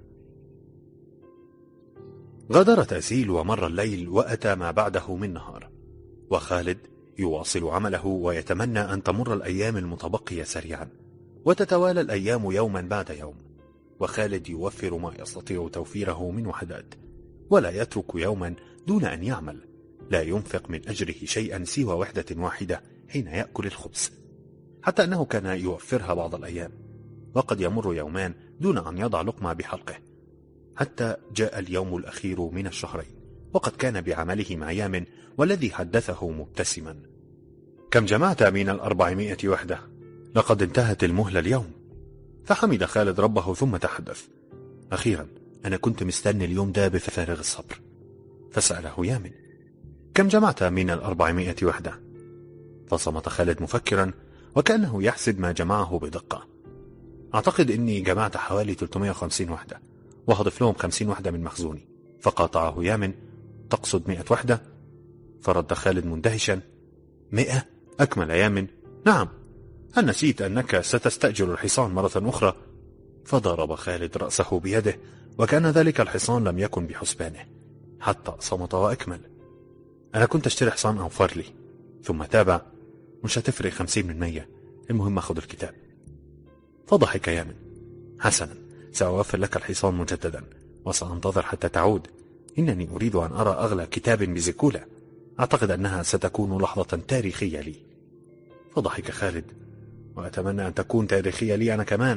غادرت أسيل ومر الليل وأتى ما بعده من نهار، وخالد يواصل عمله ويتمنى أن تمر الأيام المتبقية سريعا، وتتوالى الأيام يوما بعد يوم، وخالد يوفر ما يستطيع توفيره من وحدات، ولا يترك يوما دون أن يعمل، لا ينفق من أجره شيئا سوى وحدة واحدة حين يأكل الخبز، حتى أنه كان يوفرها بعض الأيام، وقد يمر يومان دون أن يضع لقمة بحلقه، حتى جاء اليوم الأخير من الشهرين، وقد كان بعمله مع يامن، والذي حدثه مبتسما: كم جمعت من 400 وحدة؟ لقد انتهت المهلة اليوم. فحمد خالد ربه ثم تحدث: أخيرا أنا كنت مستني اليوم ده بفارغ الصبر. فسأله يامن: كم جمعت من 400 وحدة؟ فصمت خالد مفكرا وكأنه يحسب ما جمعه بدقة: أعتقد أني جمعت حوالي 350 وحدة، وهضف لهم 50 وحدة من مخزوني. فقاطعه يامن: تقصد 100 وحدة؟ فرد خالد مندهشا: 100؟ أكمل يامن: نعم، هل نسيت أنك ستستأجر الحصان مرة أخرى؟ فضرب خالد رأسه بيده، وكان ذلك الحصان لم يكن بحسبانه، حتى صمت وأكمل: أنا كنت أشتري حصان أوفر لي. ثم تابع: مش هتفرق 50 من 100، المهم أخذ الكتاب. فضحك يامن: حسنا، سأوفر لك الحصان مجددا، وسأنتظر حتى تعود، إنني أريد أن أرى أغلى كتاب بزيكولا، أعتقد أنها ستكون لحظة تاريخية لي. فضحك خالد: وأتمنى أن تكون تاريخية لي أنا كمان.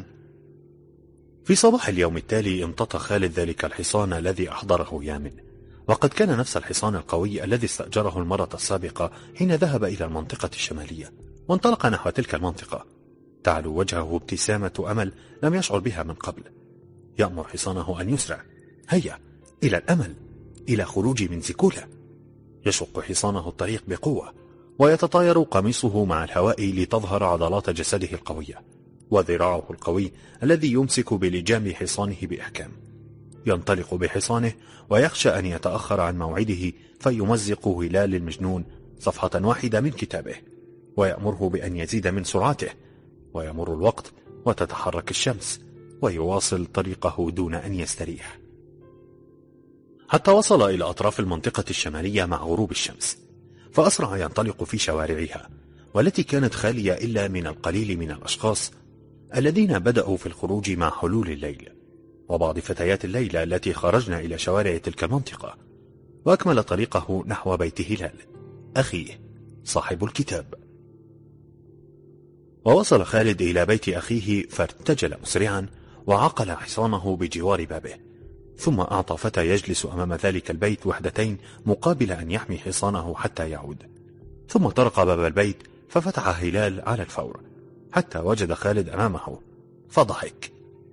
في صباح اليوم التالي امتطى خالد ذلك الحصان الذي أحضره يامن، وقد كان نفس الحصان القوي الذي استأجره المرة السابقة حين ذهب إلى المنطقة الشمالية، وانطلق نحو تلك المنطقة، تعلو وجهه ابتسامة أمل لم يشعر بها من قبل. يأمر حصانه أن يسرع: هيا إلى الأمل، إلى خروجي من زيكولا. يشق حصانه الطريق بقوة، ويتطاير قميصه مع الهواء لتظهر عضلات جسده القوية، وذراعه القوي الذي يمسك بلجام حصانه بإحكام. ينطلق بحصانه ويخشى أن يتأخر عن موعده فيمزق هلال المجنون صفحة واحدة من كتابه، ويأمره بأن يزيد من سرعته، ويمر الوقت وتتحرك الشمس، ويواصل طريقه دون أن يستريح، حتى وصل إلى أطراف المنطقة الشمالية مع غروب الشمس، فأسرع ينطلق في شوارعها، والتي كانت خالية إلا من القليل من الأشخاص الذين بدأوا في الخروج مع حلول الليل، وبعض فتيات الليلة التي خرجن إلى شوارع تلك المنطقة. وأكمل طريقه نحو بيت هلال أخيه صاحب الكتاب. ووصل خالد إلى بيت أخيه فارتجل مسرعا وعقل حصانه بجوار بابه، ثم أعطى فتى يجلس أمام ذلك البيت وحدتين مقابل أن يحمي حصانه حتى يعود. ثم طرق باب البيت ففتح هلال على الفور حتى وجد خالد أمامه فضحك.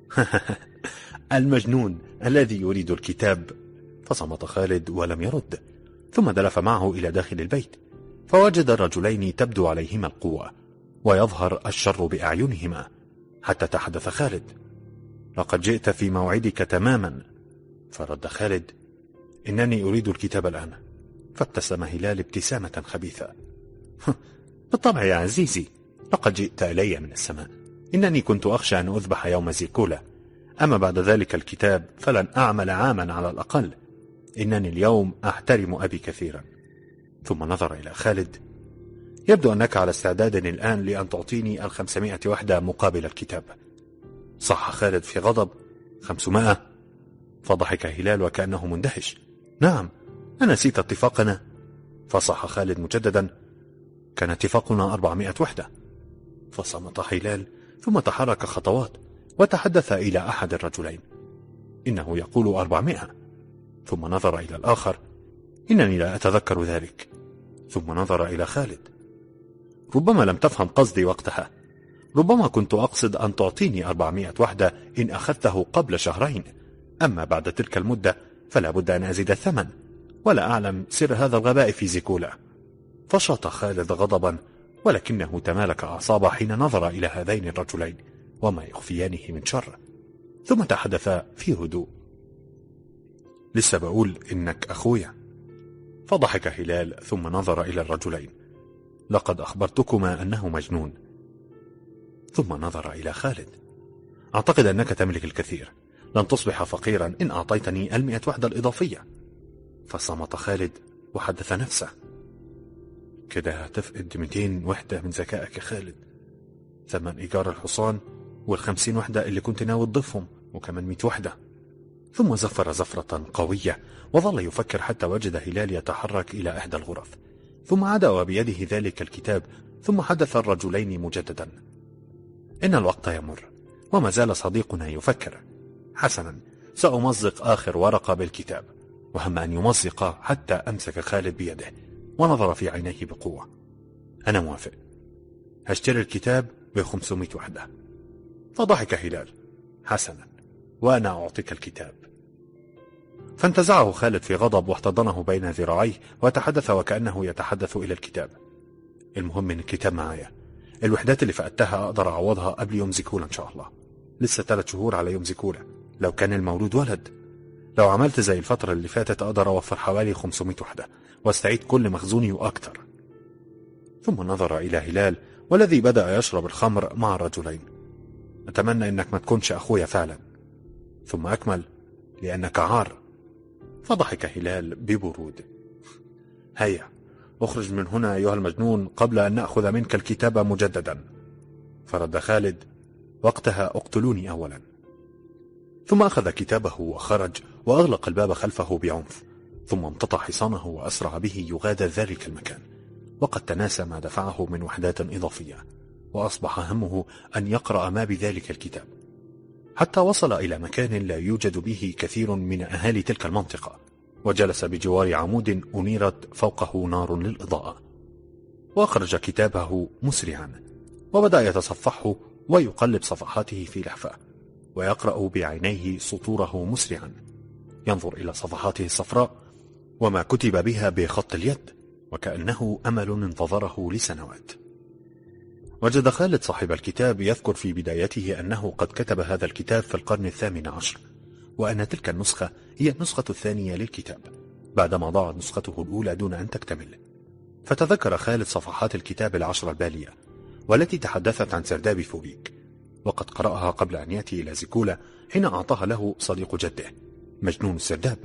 المجنون الذي يريد الكتاب. فصمت خالد ولم يرد، ثم دلف معه إلى داخل البيت فوجد الرجلين تبدو عليهما القوة ويظهر الشر بأعينهما، حتى تحدث خالد: لقد جئت في موعدك تماما. فرد خالد: إنني أريد الكتاب الآن. فابتسم هلال ابتسامة خبيثة: بالطبع يا عزيزي، لقد جئت إلي من السماء. إنني كنت أخشى أن أذبح يوم زيكولا، أما بعد ذلك الكتاب فلن أعمل عاما على الأقل. إنني اليوم أحترم أبي كثيرا. ثم نظر إلى خالد: يبدو أنك على استعداد الآن لأن تعطيني 500 وحدة مقابل الكتاب. صح خالد في غضب: 500؟ فضحك هلال وكأنه مندهش: نعم، أنسيت اتفاقنا؟ فصح خالد مجددا: كان اتفاقنا 400 وحدة. فصمت هلال، ثم تحرك خطوات وتحدث إلى أحد الرجلين: إنه يقول 400. ثم نظر إلى الآخر: إنني لا أتذكر ذلك. ثم نظر إلى خالد: ربما لم تفهم قصدي وقتها، ربما كنت أقصد أن تعطيني 400 وحدة إن أخذته قبل شهرين، أما بعد تلك المدة فلا بد أن أزيد الثمن، ولا أعلم سر هذا الغباء في زيكولا. فشاط خالد غضبا، ولكنه تمالك أعصابه حين نظر إلى هذين الرجلين وما يخفيانه من شر، ثم تحدث في هدوء: لسه بقول إنك أخويا. فضحك هلال ثم نظر إلى الرجلين: لقد أخبرتكما أنه مجنون. ثم نظر إلى خالد: أعتقد أنك تملك الكثير، لن تصبح فقيرا إن أعطيتني 100 وحدة الإضافية. فصمت خالد وحدث نفسه: كده هتفقد 200 وحدة من ذكائك يا خالد، ثمن إيجار الحصان وال50 وحدة اللي كنت ناوي تضيفهم، وكمان 100 وحدة. ثم زفر زفرة قوية وظل يفكر حتى وجد هلال يتحرك إلى إحدى الغرف، ثم عاد وبيده ذلك الكتاب، ثم حدث الرجلين مجددا: إن الوقت يمر وما زال صديقنا يفكر. حسنا، سأمزق آخر ورقة بالكتاب. وهم أن يمزق حتى أمسك خالد بيده ونظر في عينيه بقوة: أنا موافق، هشتري الكتاب ب500 وحدة. فضحك هلال: حسنا، وأنا أعطيك الكتاب. فانتزعه خالد في غضب واحتضنه بين ذراعيه وتحدث وكأنه يتحدث إلى الكتاب: المهم إن الكتاب معايا، الوحدات اللي فقدتها أقدر أعوضها قبل يوم زيكولا إن شاء الله. لسه 3 شهور على يوم زيكولا، لو كان المولود ولد. لو عملت زي الفترة اللي فاتت أقدر أوفر حوالي 500 وحدة واستعيد كل مخزوني وأكتر. ثم نظر إلى هلال والذي بدأ يشرب الخمر مع الرجلين: أتمنى أنك ما تكونش أخويا فعلا. ثم أكمل: لأنك عار. فضحك هلال ببرود: هيا اخرج من هنا أيها المجنون قبل أن نأخذ منك الكتاب مجددا. فرد خالد: وقتها اقتلوني أولا. ثم أخذ كتابه وخرج وأغلق الباب خلفه بعنف، ثم امتطى حصانه وأسرع به يغادر ذلك المكان، وقد تناسى ما دفعه من وحدات إضافية، وأصبح همه أن يقرأ ما بذلك الكتاب، حتى وصل إلى مكان لا يوجد به كثير من أهالي تلك المنطقة، وجلس بجوار عمود أنيرت فوقه نار للإضاءة، وأخرج كتابه مسرعا وبدأ يتصفحه ويقلب صفحاته في لهفة، ويقرأ بعينيه سطوره مسرعا، ينظر إلى صفحاته الصفراء وما كتب بها بخط اليد، وكأنه أمل انتظره لسنوات. وجد خالد صاحب الكتاب يذكر في بدايته أنه قد كتب هذا الكتاب في القرن 18، وأن تلك النسخة هي النسخة الثانية للكتاب بعدما ضاعت نسخته الأولى دون أن تكتمل. فتذكر خالد صفحات الكتاب 10 البالية والتي تحدثت عن سرداب فوريك، وقد قرأها قبل أن يأتي إلى زيكولا حين أعطاها له صديق جده مجنون السرداب.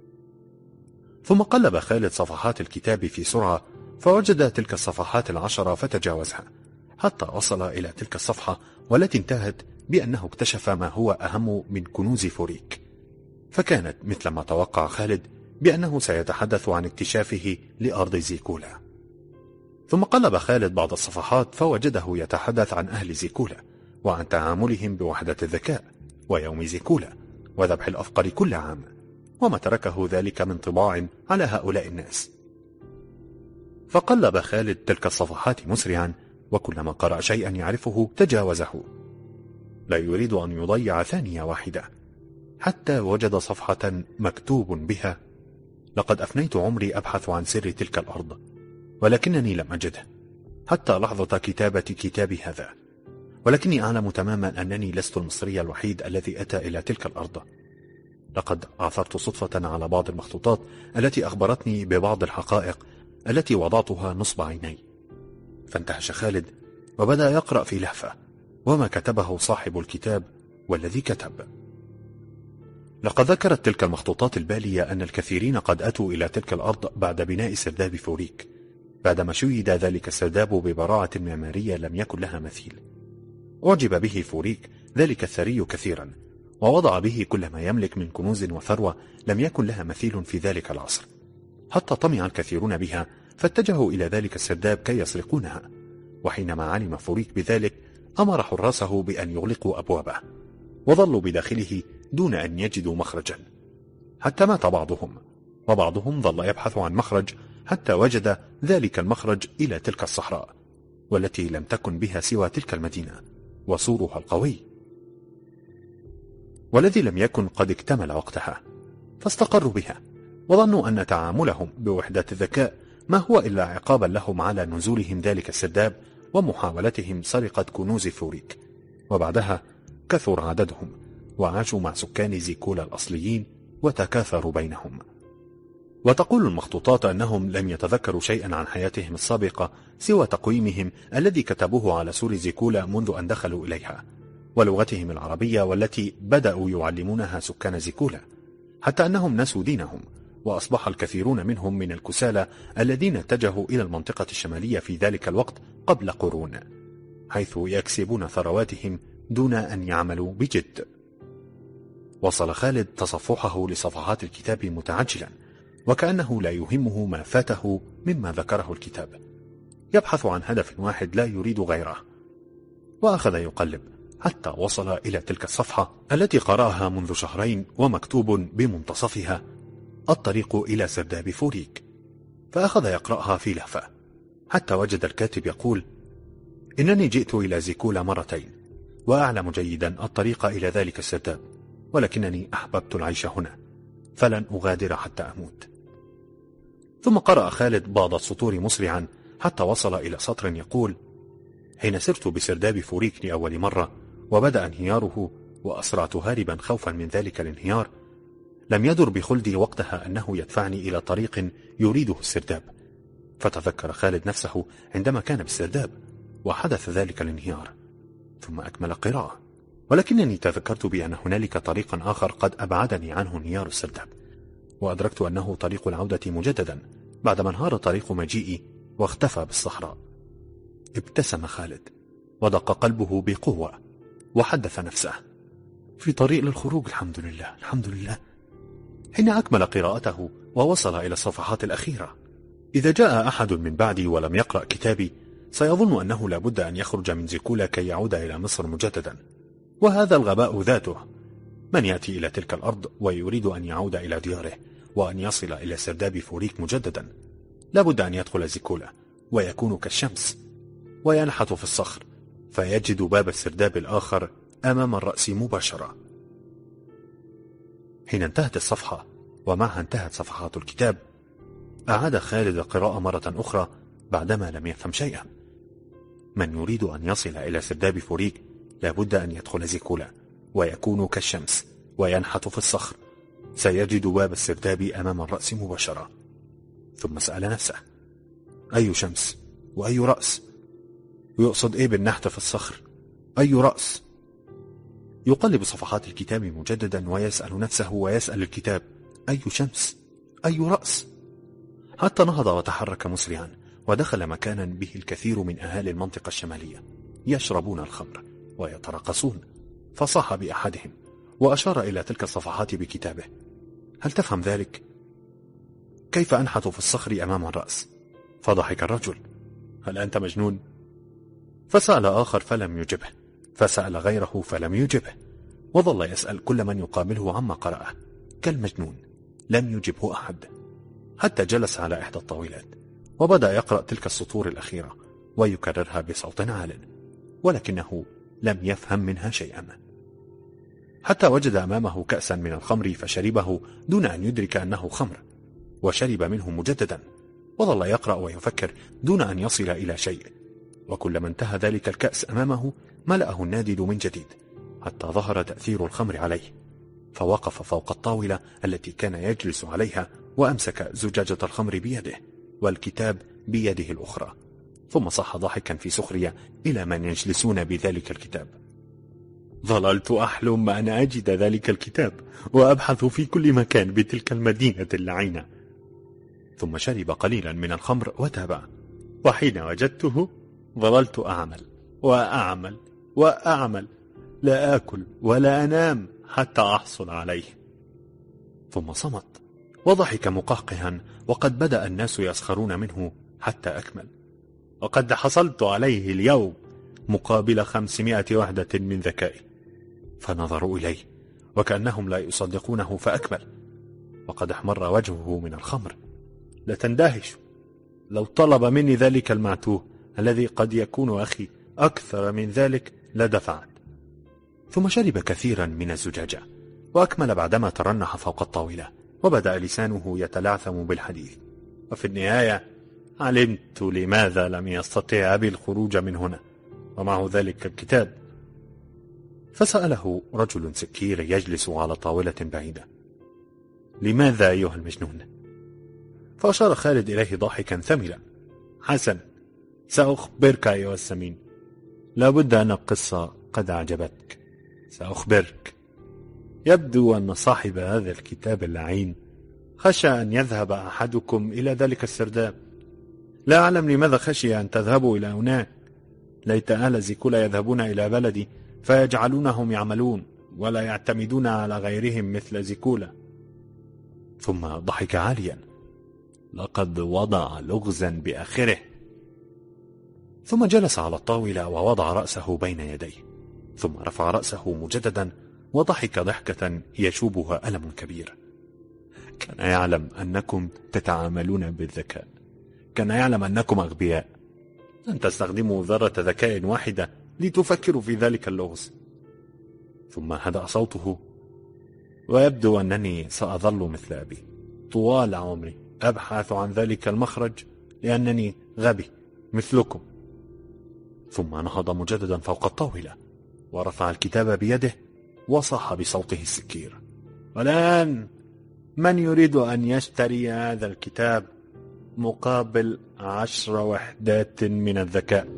ثم قلب خالد صفحات الكتاب في سرعة فوجد تلك الصفحات 10 فتجاوزها حتى وصل إلى تلك الصفحة والتي انتهت بأنه اكتشف ما هو أهم من كنوز فوريك، فكانت مثل ما توقع خالد بأنه سيتحدث عن اكتشافه لأرض زيكولا. ثم قلب خالد بعض الصفحات فوجده يتحدث عن أهل زيكولا وعن تعاملهم بوحدة الذكاء ويوم زيكولا وذبح الأفقر كل عام، وما تركه ذلك من طباع على هؤلاء الناس. فقلب خالد تلك الصفحات مسرعا، وكلما قرأ شيئا يعرفه تجاوزه، لا يريد أن يضيع ثانية واحدة، حتى وجد صفحة مكتوب بها: لقد أفنيت عمري أبحث عن سر تلك الأرض، ولكنني لم أجده حتى لحظة كتابة كتابي هذا، ولكني أعلم تماما أنني لست المصري الوحيد الذي أتى إلى تلك الأرض. لقد عثرت صدفة على بعض المخطوطات التي أخبرتني ببعض الحقائق التي وضعتها نصب عيني. فانتهش خالد وبدأ يقرأ في لهفة وما كتبه صاحب الكتاب والذي كتب. لقد ذكرت تلك المخطوطات البالية أن الكثيرين قد أتوا إلى تلك الأرض بعد بناء سرداب فوريك، بعدما شيد ذلك السرداب ببراعة معمارية لم يكن لها مثيل. أعجب به فوريك ذلك الثري كثيرا، ووضع به كل ما يملك من كنوز وثروة لم يكن لها مثيل في ذلك العصر، حتى طمع الكثيرون بها فاتجهوا إلى ذلك السرداب كي يسرقونها. وحينما علم فوريك بذلك أمر حراسه بأن يغلقوا أبوابه، وظلوا بداخله دون أن يجدوا مخرجا، حتى مات بعضهم، وبعضهم ظل يبحث عن مخرج حتى وجد ذلك المخرج إلى تلك الصحراء، والتي لم تكن بها سوى تلك المدينة وسورها القوي، والذي لم يكن قد اكتمل وقتها. فاستقروا بها، وظنوا أن تعاملهم بوحدة الذكاء ما هو إلا عقابا لهم على نزولهم ذلك السرداب ومحاولتهم سرقة كنوز فوريك. وبعدها كثر عددهم، وعاشوا مع سكان زيكولا الأصليين وتكاثروا بينهم. وتقول المخطوطات أنهم لم يتذكروا شيئا عن حياتهم السابقة سوى تقويمهم الذي كتبوه على سور زيكولا منذ أن دخلوا إليها، ولغتهم العربية والتي بدأوا يعلمونها سكان زيكولا، حتى أنهم نسوا دينهم، وأصبح الكثيرون منهم من الكسالى الذين اتجهوا إلى المنطقة الشمالية في ذلك الوقت قبل قرون، حيث يكسبون ثرواتهم دون أن يعملوا بجد. وصل خالد تصفحه لصفحات الكتاب متعجلا، وكأنه لا يهمه ما فاته مما ذكره الكتاب، يبحث عن هدف واحد لا يريد غيره. وأخذ يقلب حتى وصل إلى تلك الصفحة التي قرأها منذ شهرين ومكتوب بمنتصفها: الطريق إلى سرداب فوريك. فأخذ يقرأها في لهفة حتى وجد الكاتب يقول: إنني جئت إلى زيكولا مرتين، وأعلم جيدا الطريق إلى ذلك السرداب، ولكنني أحببت العيش هنا، فلن أغادر حتى أموت. ثم قرأ خالد بعض السطور مسرعا حتى وصل إلى سطر يقول: حين سرت بسرداب فوريك لأول مرة وبدأ انهياره وأسرعت هاربا خوفا من ذلك الانهيار، لم يدر بخلدي وقتها أنه يدفعني إلى طريق يريده السرداب. فتذكر خالد نفسه عندما كان بالسرداب وحدث ذلك الانهيار، ثم أكمل قراءة: ولكنني تذكرت بأن هنالك طريقا آخر قد أبعدني عنه انهيار السرداب، وأدركت أنه طريق العودة مجددا بعدما انهار طريق مجيئي واختفى بالصحراء. ابتسم خالد ودق قلبه بقوة، وحدث نفسه: في طريق للخروج، الحمد لله الحمد لله. حين أكمل قراءته ووصل إلى الصفحات الأخيرة: إذا جاء أحد من بعدي ولم يقرأ كتابي سيظن أنه لابد أن يخرج من زيكولا كي يعود إلى مصر مجددا، وهذا الغباء ذاته. من يأتي إلى تلك الأرض ويريد أن يعود إلى دياره وأن يصل إلى سرداب فوريك مجددا لابد أن يدخل زيكولا ويكون كالشمس وينحت في الصخر فيجد باب السرداب الآخر أمام الرأس مباشرة. حين انتهت الصفحة ومعها انتهت صفحات الكتاب أعاد خالد القراءة مرة أخرى بعدما لم يفهم شيئا. من يريد أن يصل إلى سرداب فوريك لابد أن يدخل زيكولا ويكون كالشمس وينحت في الصخر، سيجد باب السرداب أمام الرأس مباشرة. ثم سأل نفسه: أي شمس وأي رأس؟ ويقصد إيه بالنحت في الصخر؟ أي رأس؟ يقلب صفحات الكتاب مجددا ويسأل نفسه ويسأل الكتاب: أي شمس؟ أي رأس؟ حتى نهض وتحرك مسرعا ودخل مكانا به الكثير من أهالي المنطقة الشمالية يشربون الخمر ويترقصون، فصاح بأحدهم وأشار إلى تلك الصفحات بكتابه: هل تفهم ذلك؟ كيف أنحت في الصخر أمام الرأس؟ فضحك الرجل: هل أنت مجنون؟ فسأل آخر فلم يجبه، فسأل غيره فلم يجبه، وظل يسأل كل من يقابله عما قرأه كالمجنون، لم يجبه أحد، حتى جلس على إحدى الطاولات وبدأ يقرأ تلك السطور الأخيرة ويكررها بصوت عال، ولكنه لم يفهم منها شيئا، حتى وجد أمامه كأسا من الخمر فشربه دون أن يدرك أنه خمر، وشرب منه مجددا، وظل يقرأ ويفكر دون أن يصل إلى شيء. وكلما انتهى ذلك الكأس أمامه ملأه النادل من جديد، حتى ظهر تأثير الخمر عليه، فوقف فوق الطاولة التي كان يجلس عليها وأمسك زجاجة الخمر بيده والكتاب بيده الأخرى، ثم صاح ضاحكا في سخرية إلى من يجلسون بذلك الكتاب: ظللت أحلم أن أجد ذلك الكتاب وأبحث في كل مكان بتلك المدينة اللعينة. ثم شرب قليلا من الخمر وتابع: وحين وجدته ظللت أعمل وأعمل وأعمل، لا آكل ولا أنام حتى أحصل عليه. ثم صمت وضحك مقهقها، وقد بدأ الناس يسخرون منه حتى أكمل: وقد حصلت عليه اليوم مقابل 500 وحدة من ذكائي. فنظروا إليه وكأنهم لا يصدقونه، فأكمل: وقد احمر وجهه من الخمر. لتندهش، لو طلب مني ذلك المعتوه الذي قد يكون أخي أكثر من ذلك لدفعت. ثم شرب كثيرا من الزجاجة وأكمل بعدما ترنح فوق الطاولة، وبدأ لسانه يتلعثم بالحديث: وفي النهاية علمت لماذا لم يستطيع أبي الخروج من هنا ومعه ذلك الكتاب. فسأله رجل سكير يجلس على طاولة بعيدة: لماذا أيها المجنون؟ فأشار خالد إليه ضاحكا ثملا: حسن، سأخبرك أيها السمين، لابد أن القصة قد أعجبتك. سأخبرك. يبدو أن صاحب هذا الكتاب اللعين خشى أن يذهب أحدكم إلى ذلك السرداب. لا أعلم لماذا خشي أن تذهبوا إلى هناك. ليت أهل زيكولا يذهبون إلى بلدي فيجعلونهم يعملون ولا يعتمدون على غيرهم مثل زيكولا. ثم ضحك عاليا: لقد وضع لغزا بآخره. ثم جلس على الطاولة ووضع رأسه بين يديه، ثم رفع رأسه مجددا وضحك ضحكة يشوبها ألم كبير. كان يعلم أنكم تتعاملون بالذكاء، كان يعلم أنكم أغبياء، لن تستخدموا ذرة ذكاء واحدة لتفكروا في ذلك اللغز. ثم هدأ صوته: ويبدو أنني سأظل مثل أبي طوال عمري أبحث عن ذلك المخرج، لأنني غبي مثلكم. ثم نهض مجددا فوق الطاولة ورفع الكتاب بيده وصاح بصوته السكير: والآن من يريد أن يشتري هذا الكتاب مقابل 10 وحدات من الذكاء؟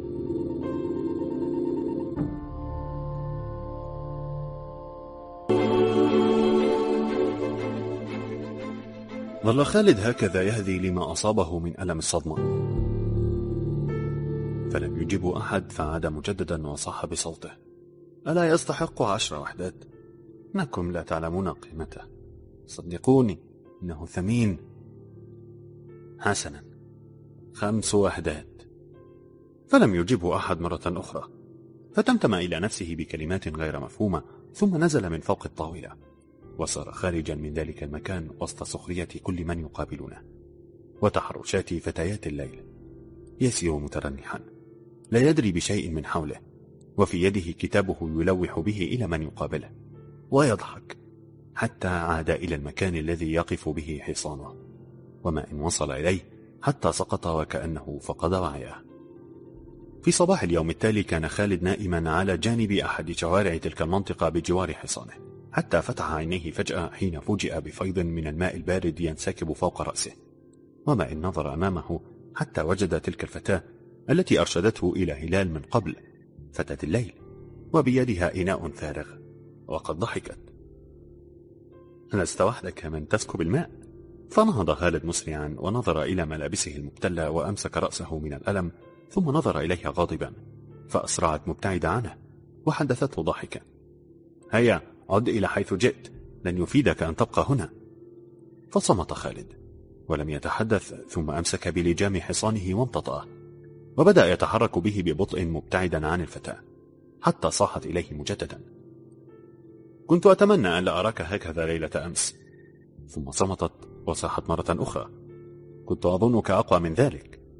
ظل خالد هكذا يهذي لما أصابه من ألم الصدمة، فلم يجيبه أحد، فعاد مجددا وصاح بصوته: ألا يستحق 10 وحدات؟ إنكم لا تعلمون قيمته، صدقوني إنه ثمين. حسنا، 5 وحدات. فلم يجيبه أحد مرة أخرى، فتمتم إلى نفسه بكلمات غير مفهومة، ثم نزل من فوق الطاولة وصار خارجا من ذلك المكان وسط سخرية كل من يقابلونه وتحرشات فتيات الليل. يسير مترنحا لا يدري بشيء من حوله، وفي يده كتابه يلوح به إلى من يقابله، ويضحك حتى عاد إلى المكان الذي يقف به حصانه، وما إن وصل إليه حتى سقط وكأنه فقد وعيه. في صباح اليوم التالي كان خالد نائما على جانب أحد شوارع تلك المنطقة بجوار حصانه، حتى فتح عينيه فجأة حين فوجئ بفيض من الماء البارد ينسكب فوق رأسه، وما إن نظر أمامه حتى وجد تلك الفتاة التي أرشدته إلى هلال من قبل، فتاة الليل، وبيدها إناء فارغ، وقد ضحكت: لست وحدك من تسكب الماء؟ فنهض خالد مسرعا ونظر إلى ملابسه المبتلة وأمسك رأسه من الألم، ثم نظر إليها غاضبا، فأسرعت مبتعدة عنه وحدثته ضاحكا: هيا عد إلى حيث جئت، لن يفيدك أن تبقى هنا. فصمت خالد ولم يتحدث، ثم أمسك بلجام حصانه وامتطأه، وبدأ يتحرك به ببطء مبتعدا عن الفتاة، حتى صاحت إليه مجددا: كنت أتمنى أن لا أراك هكذا ليلة أمس. ثم صمتت وصاحت مرة أخرى: كنت أظنك أقوى من ذلك.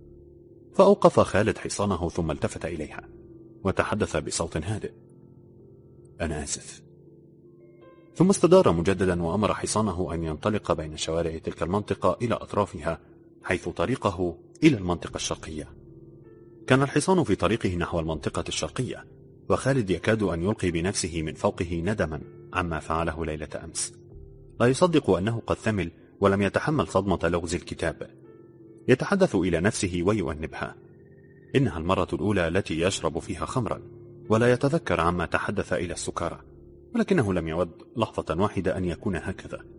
فأوقف خالد حصانه ثم التفت إليها وتحدث بصوت هادئ: أنا آسف. ثم استدار مجددا وأمر حصانه أن ينطلق بين شوارع تلك المنطقة إلى أطرافها، حيث طريقه إلى المنطقة الشرقية. كان الحصان في طريقه نحو المنطقة الشرقية، وخالد يكاد أن يلقي بنفسه من فوقه ندما عما فعله ليلة أمس. لا يصدق أنه قد ثمل ولم يتحمل صدمة لغز الكتاب. يتحدث إلى نفسه ويؤنبها: إنها المرة الأولى التي يشرب فيها خمرا، ولا يتذكر عما تحدث إلى السكارى، ولكنه لم يود لحظة واحدة أن يكون هكذا.